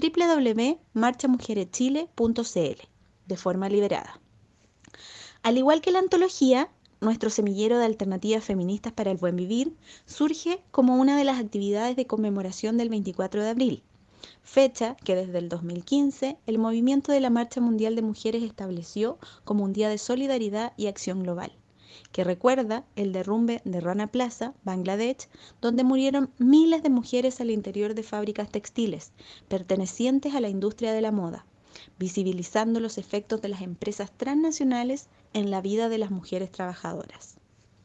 www.marchamujereschile.cl de forma liberada. Al igual que la antología, nuestro semillero de alternativas feministas para el buen vivir surge como una de las actividades de conmemoración del 24 de abril, fecha que desde el 2015 el movimiento de la Marcha Mundial de Mujeres estableció como un día de solidaridad y acción global, que recuerda el derrumbe de Rana Plaza, Bangladesh, donde murieron miles de mujeres al interior de fábricas textiles pertenecientes a la industria de la moda, visibilizando los efectos de las empresas transnacionales en la vida de las mujeres trabajadoras.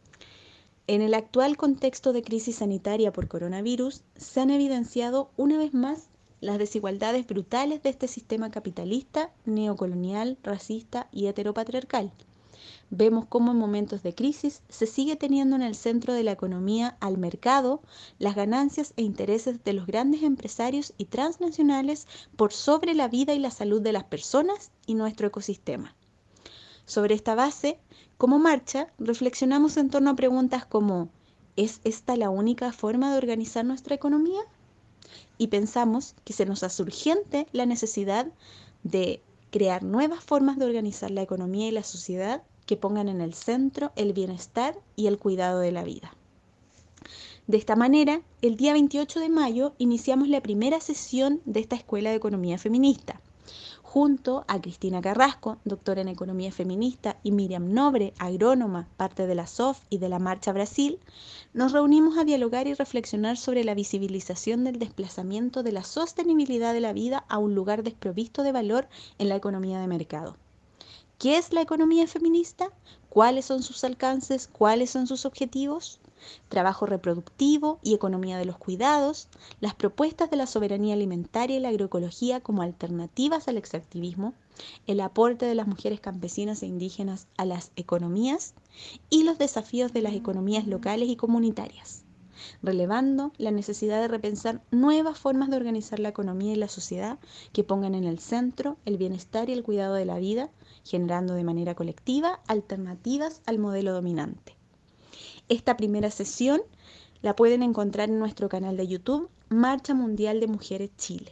En el actual contexto de crisis sanitaria por coronavirus, se han evidenciado una vez más las desigualdades brutales de este sistema capitalista, neocolonial, racista y heteropatriarcal. Vemos cómo en momentos de crisis se sigue teniendo en el centro de la economía al mercado, las ganancias e intereses de los grandes empresarios y transnacionales por sobre la vida y la salud de las personas y nuestro ecosistema. Sobre esta base, como marcha, reflexionamos en torno a preguntas como ¿es esta la única forma de organizar nuestra economía? Y pensamos que se nos hace urgente la necesidad de crear nuevas formas de organizar la economía y la sociedad que pongan en el centro el bienestar y el cuidado de la vida. De esta manera, el día 28 de mayo iniciamos la primera sesión de esta Escuela de Economía Feminista. Junto a Cristina Carrasco, doctora en Economía Feminista, y Miriam Nobre, agrónoma, parte de la SOF y de la Marcha Brasil, nos reunimos a dialogar y reflexionar sobre la visibilización del desplazamiento de la sostenibilidad de la vida a un lugar desprovisto de valor en la economía de mercado. ¿Qué es la economía feminista? ¿Cuáles son sus alcances? ¿Cuáles son sus objetivos? Trabajo reproductivo y economía de los cuidados, las propuestas de la soberanía alimentaria y la agroecología como alternativas al extractivismo, el aporte de las mujeres campesinas e indígenas a las economías y los desafíos de las economías locales y comunitarias, relevando la necesidad de repensar nuevas formas de organizar la economía y la sociedad que pongan en el centro el bienestar y el cuidado de la vida, generando de manera colectiva alternativas al modelo dominante. Esta primera sesión la pueden encontrar en nuestro canal de YouTube, Marcha Mundial de Mujeres Chile.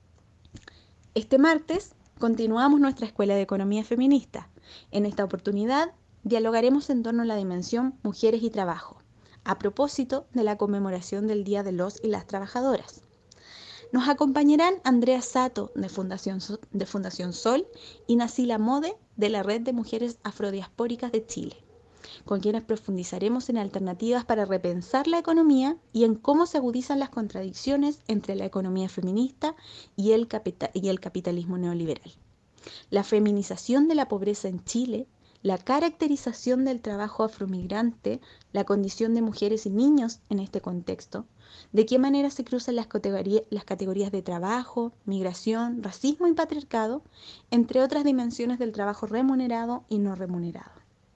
Este martes continuamos nuestra Escuela de Economía Feminista. En esta oportunidad dialogaremos en torno a la dimensión Mujeres y Trabajo, a propósito de la conmemoración del Día de los y las Trabajadoras. Nos acompañarán Andrea Sato, de Fundación Sol, y Nacila Mode, de la Red de Mujeres Afrodiaspóricas de Chile, con quienes profundizaremos en alternativas para repensar la economía y en cómo se agudizan las contradicciones entre la economía feminista y el capitalismo neoliberal. La feminización de la pobreza en Chile, la caracterización del trabajo afromigrante, la condición de mujeres y niños en este contexto, de qué manera se cruzan las categorías de trabajo, migración, racismo y patriarcado, entre otras dimensiones del trabajo remunerado y no remunerado.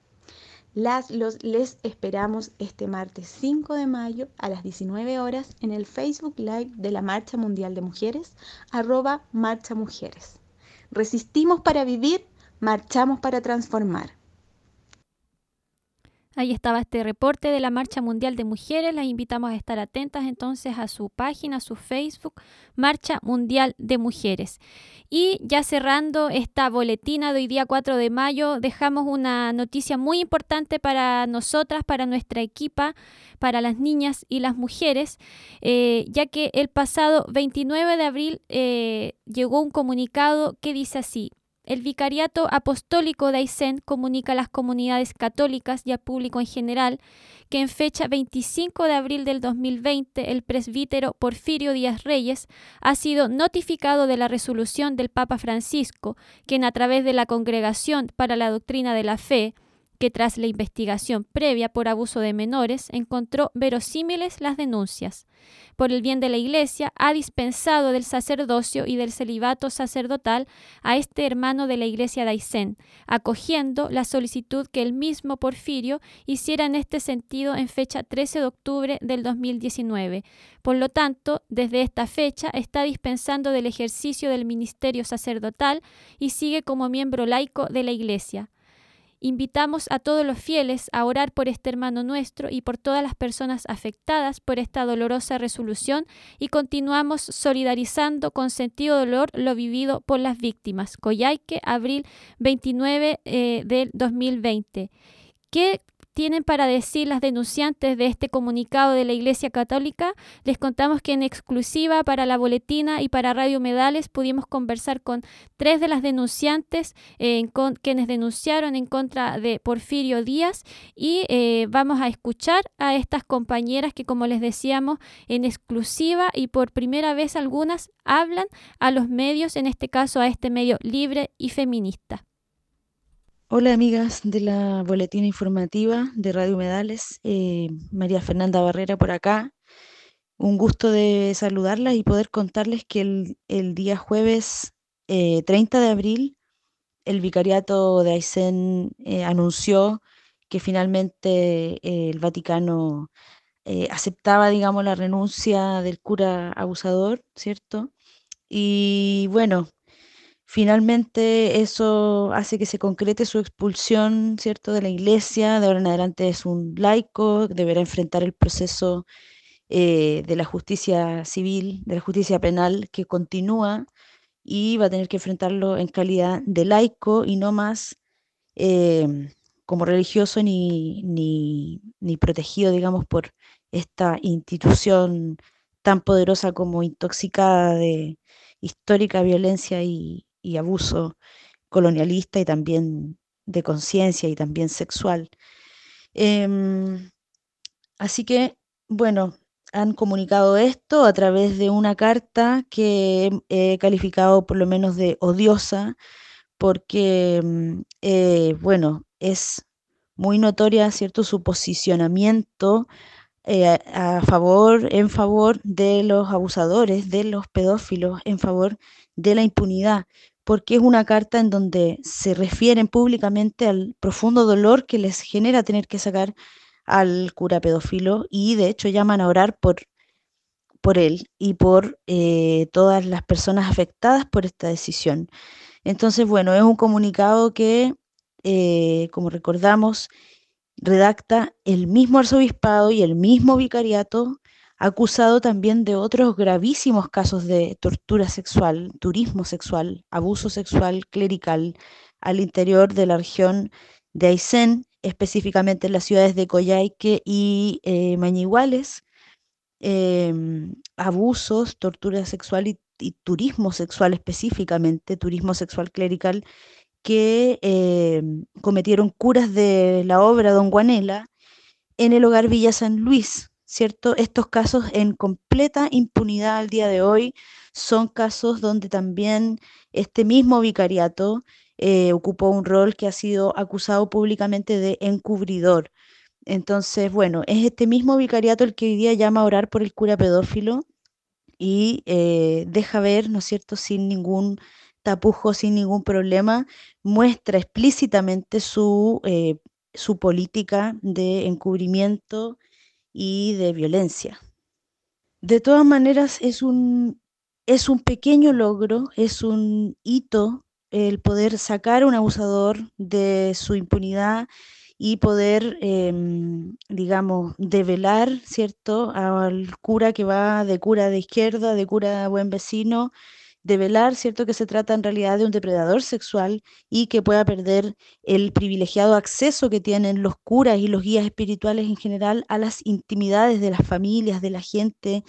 Les esperamos este martes 5 de mayo a las 19 horas en el Facebook Live de la Marcha Mundial de Mujeres, @marchamujeres. Resistimos para vivir, marchamos para transformar. Ahí estaba este reporte de la Marcha Mundial de Mujeres. Las invitamos a estar atentas entonces a su página, a su Facebook, Marcha Mundial de Mujeres. Y ya cerrando esta boletina de hoy día 4 de mayo, dejamos una noticia muy importante para nosotras, para nuestra equipa, para las niñas y las mujeres, ya que el pasado 29 de abril llegó un comunicado que dice así: el Vicariato Apostólico de Aysén comunica a las comunidades católicas y al público en general que en fecha 25 de abril del 2020 el presbítero Porfirio Díaz Reyes ha sido notificado de la resolución del Papa Francisco, quien a través de la Congregación para la Doctrina de la Fe, que tras la investigación previa por abuso de menores encontró verosímiles las denuncias. Por el bien de la Iglesia, ha dispensado del sacerdocio y del celibato sacerdotal a este hermano de la Iglesia de Aysén, acogiendo la solicitud que el mismo Porfirio hiciera en este sentido en fecha 13 de octubre del 2019. Por lo tanto, desde esta fecha está dispensando del ejercicio del ministerio sacerdotal y sigue como miembro laico de la Iglesia. Invitamos a todos los fieles a orar por este hermano nuestro y por todas las personas afectadas por esta dolorosa resolución y continuamos solidarizando con sentido dolor lo vivido por las víctimas. Coyhaique, abril 29 del 2020. ¿Qué tienen para decir las denunciantes de este comunicado de la Iglesia Católica? Les contamos que en exclusiva para La Boletina y para Radio Humedales pudimos conversar con 3 de las denunciantes, quienes denunciaron en contra de Porfirio Díaz, y vamos a escuchar a estas compañeras que, como les decíamos, en exclusiva y por primera vez algunas hablan a los medios, en este caso a este medio libre y feminista. Hola amigas de la Boletina Informativa de Radio Humedales, María Fernanda Barrera por acá. Un gusto de saludarlas y poder contarles que el día jueves 30 de abril el Vicariato de Aysén anunció que finalmente el Vaticano aceptaba, digamos, la renuncia del cura abusador, ¿cierto? Y bueno, finalmente eso hace que se concrete su expulsión, ¿cierto?, de la Iglesia. De ahora en adelante es un laico, deberá enfrentar el proceso de la justicia civil, de la justicia penal que continúa, y va a tener que enfrentarlo en calidad de laico y no más como religioso ni protegido, digamos, por esta institución tan poderosa como intoxicada de histórica violencia y abuso colonialista y también de conciencia y también sexual. Así que, bueno, han comunicado esto a través de una carta que he calificado por lo menos de odiosa, porque, bueno, es muy notoria, ¿cierto?, su posicionamiento en favor de los abusadores, de los pedófilos, en favor de la impunidad, porque es una carta en donde se refieren públicamente al profundo dolor que les genera tener que sacar al cura pedófilo, y de hecho llaman a orar por él y por todas las personas afectadas por esta decisión. Entonces, bueno, es un comunicado que, como recordamos, redacta el mismo arzobispado y el mismo vicariato, acusado también de otros gravísimos casos de tortura sexual, turismo sexual, abuso sexual clerical al interior de la región de Aysén, específicamente en las ciudades de Coyhaique y Mañiguales. Abusos, tortura sexual y turismo sexual, específicamente turismo sexual clerical, que cometieron curas de la obra Don Guanela en el hogar Villa San Luis, ¿cierto? Estos casos en completa impunidad al día de hoy son casos donde también este mismo vicariato ocupó un rol que ha sido acusado públicamente de encubridor. Entonces, bueno, es este mismo vicariato el que hoy día llama a orar por el cura pedófilo y deja ver, ¿no es cierto?, sin ningún tapujo, sin ningún problema, muestra explícitamente su política de encubrimiento y de violencia. De todas maneras, es un pequeño logro, es un hito el poder sacar a un abusador de su impunidad y poder, digamos, develar, ¿cierto?, al cura que va de cura de izquierda, de cura buen vecino, develar, ¿cierto?, que se trata en realidad de un depredador sexual y que pueda perder el privilegiado acceso que tienen los curas y los guías espirituales en general a las intimidades de las familias, de la gente,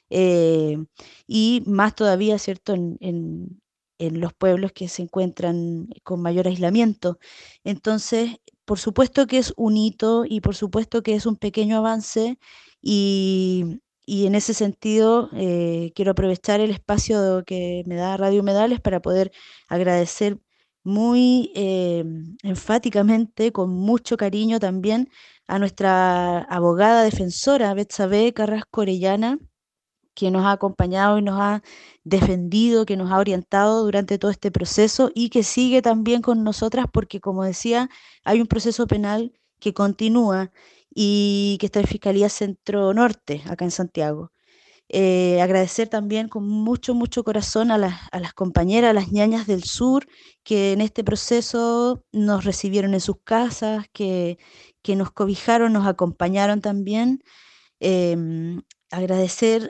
y más todavía, ¿cierto?, en los pueblos que se encuentran con mayor aislamiento. Entonces, por supuesto que es un hito y por supuesto que es un pequeño avance, y en ese sentido quiero aprovechar el espacio que me da Radio Humedales para poder agradecer muy enfáticamente, con mucho cariño también, a nuestra abogada defensora, Betsabe Carrasco Orellana, que nos ha acompañado y nos ha defendido, que nos ha orientado durante todo este proceso y que sigue también con nosotras porque, como decía, hay un proceso penal que continúa y que está en Fiscalía Centro Norte, acá en Santiago. Agradecer también con mucho, mucho corazón a las compañeras, a las ñañas del sur, que en este proceso nos recibieron en sus casas, que nos cobijaron, nos acompañaron también. Agradecer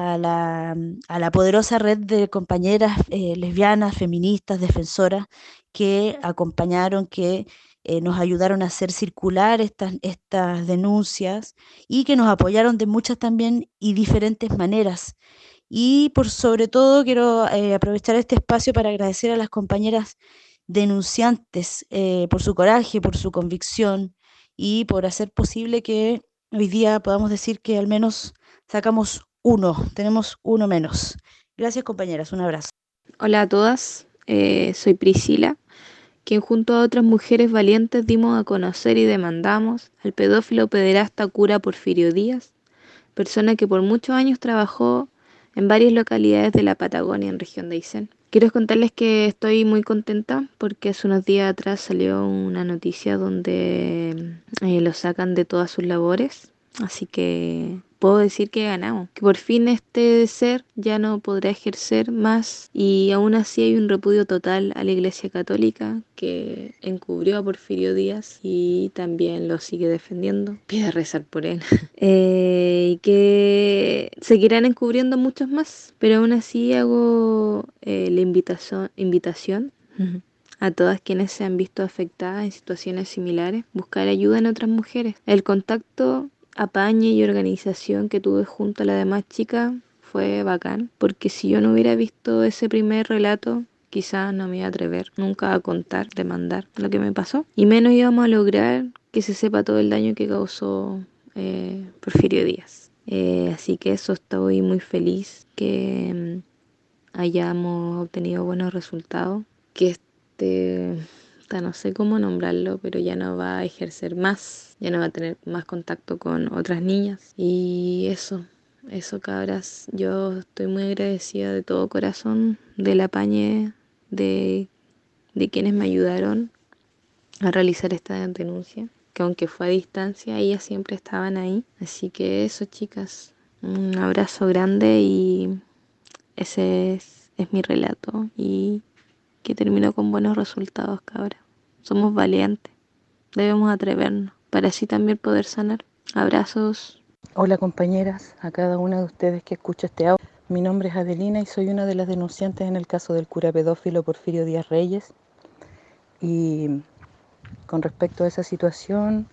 a la poderosa red de compañeras lesbianas, feministas, defensoras que acompañaron, que nos ayudaron a hacer circular estas denuncias y que nos apoyaron de muchas también y diferentes maneras. Y por sobre todo quiero aprovechar este espacio para agradecer a las compañeras denunciantes por su coraje, por su convicción y por hacer posible que hoy día podamos decir que al menos sacamos uno, tenemos uno menos. Gracias, compañeras, un abrazo. Hola a todas, soy Priscila, quien junto a otras mujeres valientes dimos a conocer y demandamos al pedófilo pederasta cura Porfirio Díaz, persona que por muchos años trabajó en varias localidades de la Patagonia en región de Aysén. Quiero contarles que estoy muy contenta porque hace unos días atrás salió una noticia donde lo sacan de todas sus labores, así que puedo decir que ganamos, que por fin este ser ya no podrá ejercer más y aún así hay un repudio total a la Iglesia Católica que encubrió a Porfirio Díaz y también lo sigue defendiendo. Pide rezar por él. Y que seguirán encubriendo muchos más, pero aún así hago la invitación a todas quienes se han visto afectadas en situaciones similares, buscar ayuda en otras mujeres. El contacto, apañe y organización que tuve junto a la demás chica fue bacán, porque si yo no hubiera visto ese primer relato, quizás no me iba a atrever nunca a contar, demandar lo que me pasó, y menos íbamos a lograr que se sepa todo el daño que causó Porfirio Díaz. Así que eso, estoy muy feliz que hayamos obtenido buenos resultados, que no sé cómo nombrarlo, pero ya no va a ejercer más, ya no va a tener más contacto con otras niñas. Y eso cabras, yo estoy muy agradecida de todo corazón del apañe de quienes me ayudaron a realizar esta denuncia, que aunque fue a distancia, ellas siempre estaban ahí. Así que eso, chicas, un abrazo grande y ese es mi relato y que terminó con buenos resultados, cabra. Somos valientes, debemos atrevernos para así también poder sanar. Abrazos. Hola compañeras, a cada una de ustedes que escucha este audio. Mi nombre es Adelina y soy una de las denunciantes en el caso del cura pedófilo Porfirio Díaz Reyes. Y con respecto a esa situación,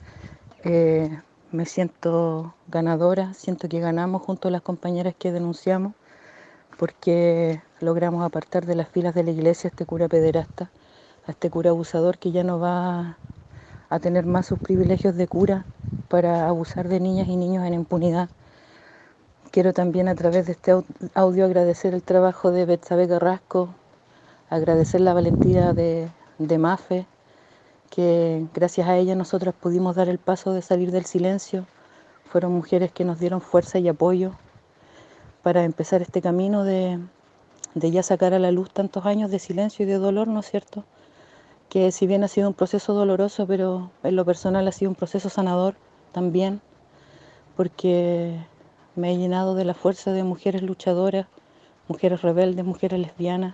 me siento ganadora, siento que ganamos junto a las compañeras que denunciamos, porque logramos apartar de las filas de la iglesia a este cura pederasta, a este cura abusador que ya no va a tener más sus privilegios de cura para abusar de niñas y niños en impunidad. Quiero también a través de este audio agradecer el trabajo de Betsabe Carrasco, agradecer la valentía de Mafe, que gracias a ella nosotras pudimos dar el paso de salir del silencio. Fueron mujeres que nos dieron fuerza y apoyo para empezar este camino de ya sacar a la luz tantos años de silencio y de dolor, ¿no es cierto? Que si bien ha sido un proceso doloroso, pero en lo personal ha sido un proceso sanador también, porque me he llenado de la fuerza de mujeres luchadoras, mujeres rebeldes, mujeres lesbianas,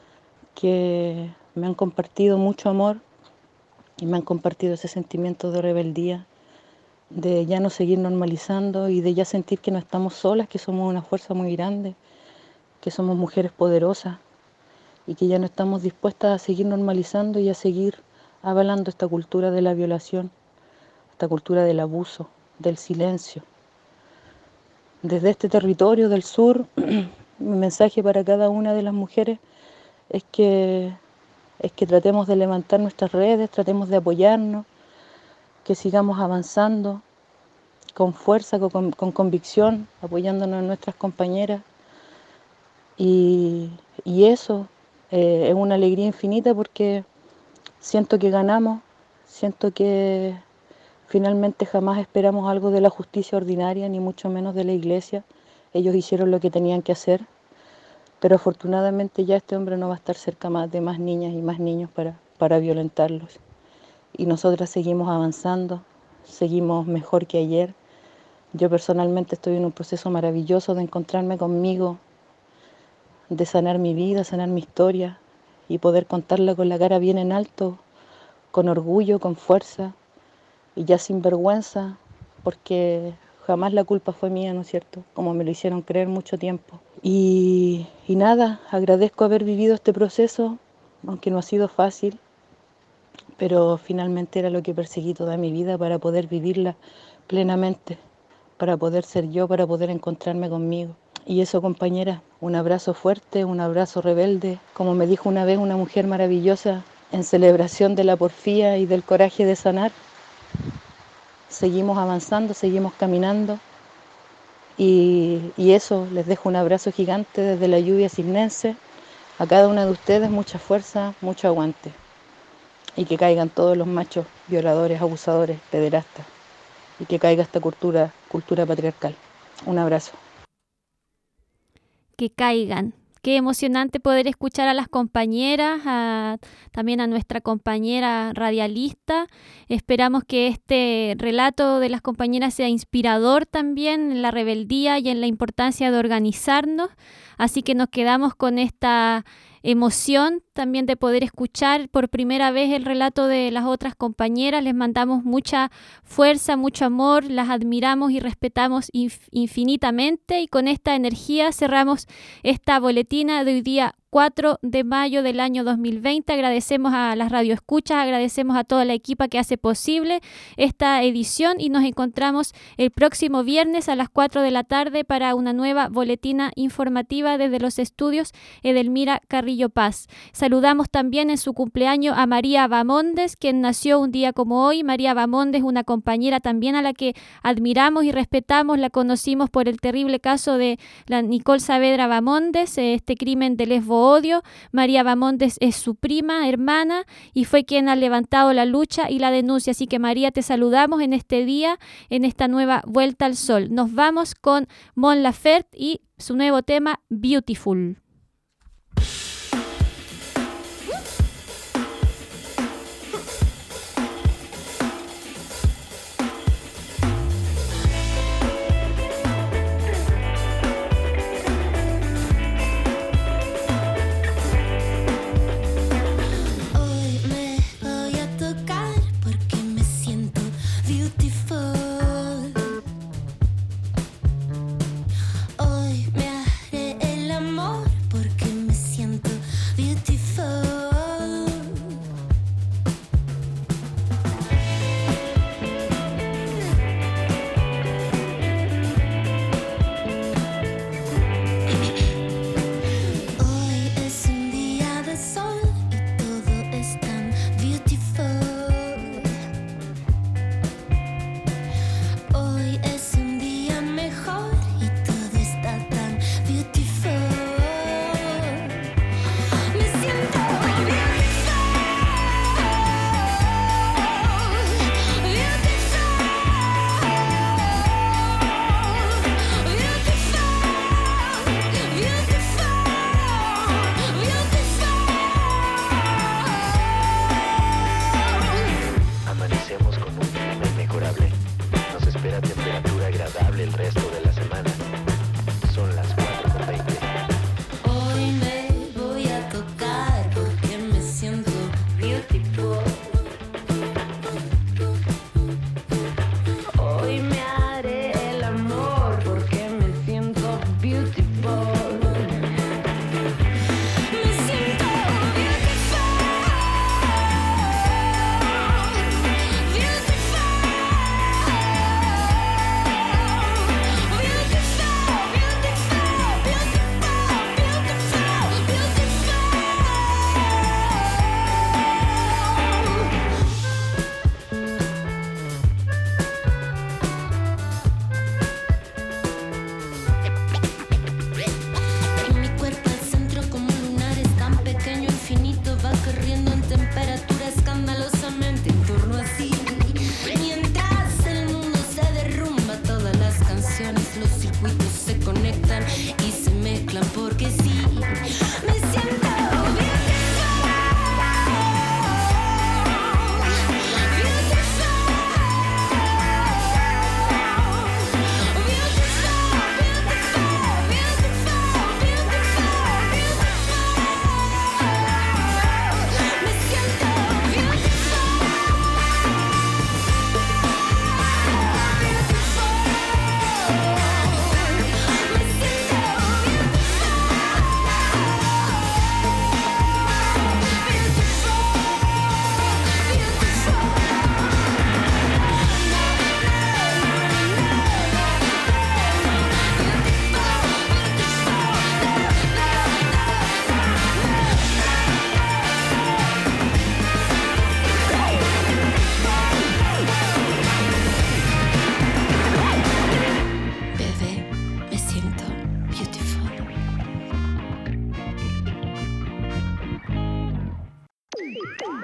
que me han compartido mucho amor y me han compartido ese sentimiento de rebeldía, de ya no seguir normalizando y de ya sentir que no estamos solas, que somos una fuerza muy grande, que somos mujeres poderosas y que ya no estamos dispuestas a seguir normalizando y a seguir avalando esta cultura de la violación, esta cultura del abuso, del silencio. Desde este territorio del sur, mi mensaje para cada una de las mujeres es que tratemos de levantar nuestras redes, tratemos de apoyarnos, que sigamos avanzando con fuerza, con convicción, apoyándonos en nuestras compañeras. Y eso es una alegría infinita porque Siento que ganamos, siento que finalmente jamás esperamos algo de la justicia ordinaria, ni mucho menos de la iglesia. Ellos hicieron lo que tenían que hacer, pero afortunadamente ya este hombre no va a estar cerca más de más niñas y más niños para violentarlos. Y nosotras seguimos avanzando, seguimos mejor que ayer. Yo personalmente estoy en un proceso maravilloso de encontrarme conmigo, de sanar mi vida, sanar mi historia y poder contarla con la cara bien en alto, con orgullo, con fuerza y ya sin vergüenza, porque jamás la culpa fue mía, ¿no es cierto? Como me lo hicieron creer mucho tiempo. Y nada, agradezco haber vivido este proceso, aunque no ha sido fácil, pero finalmente era lo que perseguí toda mi vida para poder vivirla plenamente, para poder ser yo, para poder encontrarme conmigo. Y eso, compañera, un abrazo fuerte, un abrazo rebelde. Como me dijo una vez una mujer maravillosa, en celebración de la porfía y del coraje de sanar, seguimos avanzando, seguimos caminando. Y eso, les dejo un abrazo gigante desde la lluvia cignense. A cada una de ustedes mucha fuerza, mucho aguante. Y que caigan todos los machos violadores, abusadores, pederastas. Y que caiga esta cultura patriarcal. Un abrazo. Que caigan. Qué emocionante poder escuchar a las compañeras, también a nuestra compañera radialista. Esperamos que este relato de las compañeras sea inspirador también en la rebeldía y en la importancia de organizarnos. Así que nos quedamos con esta emoción también de poder escuchar por primera vez el relato de las otras compañeras. Les mandamos mucha fuerza, mucho amor, las admiramos y respetamos infinitamente, y con esta energía cerramos esta boletina de hoy día 4 de mayo del año 2020. Agradecemos a las radioescuchas, agradecemos a toda la equipa que hace posible esta edición y nos encontramos el próximo viernes a las 4 de la tarde para una nueva boletina informativa desde los estudios Edelmira Carrillo Paz. Saludamos también en su cumpleaños a María Bamondes, quien nació un día como hoy. María Bamondes, una compañera también a la que admiramos y respetamos. La conocimos por el terrible caso de la Nicole Saavedra Bamondes, este crimen de lesbo odio. María Bamondes es su prima, hermana, y fue quien ha levantado la lucha y la denuncia. Así que María, te saludamos en este día, en esta nueva Vuelta al Sol. Nos vamos con Mon Laferte y su nuevo tema, Beautiful. Hoy me haré el amor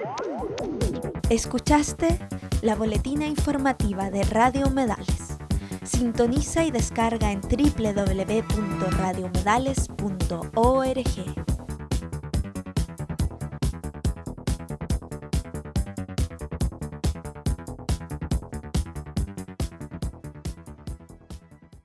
Escuchaste la boletina informativa de Radio Humedales. Sintoniza y descarga en www.radiohumedales.org.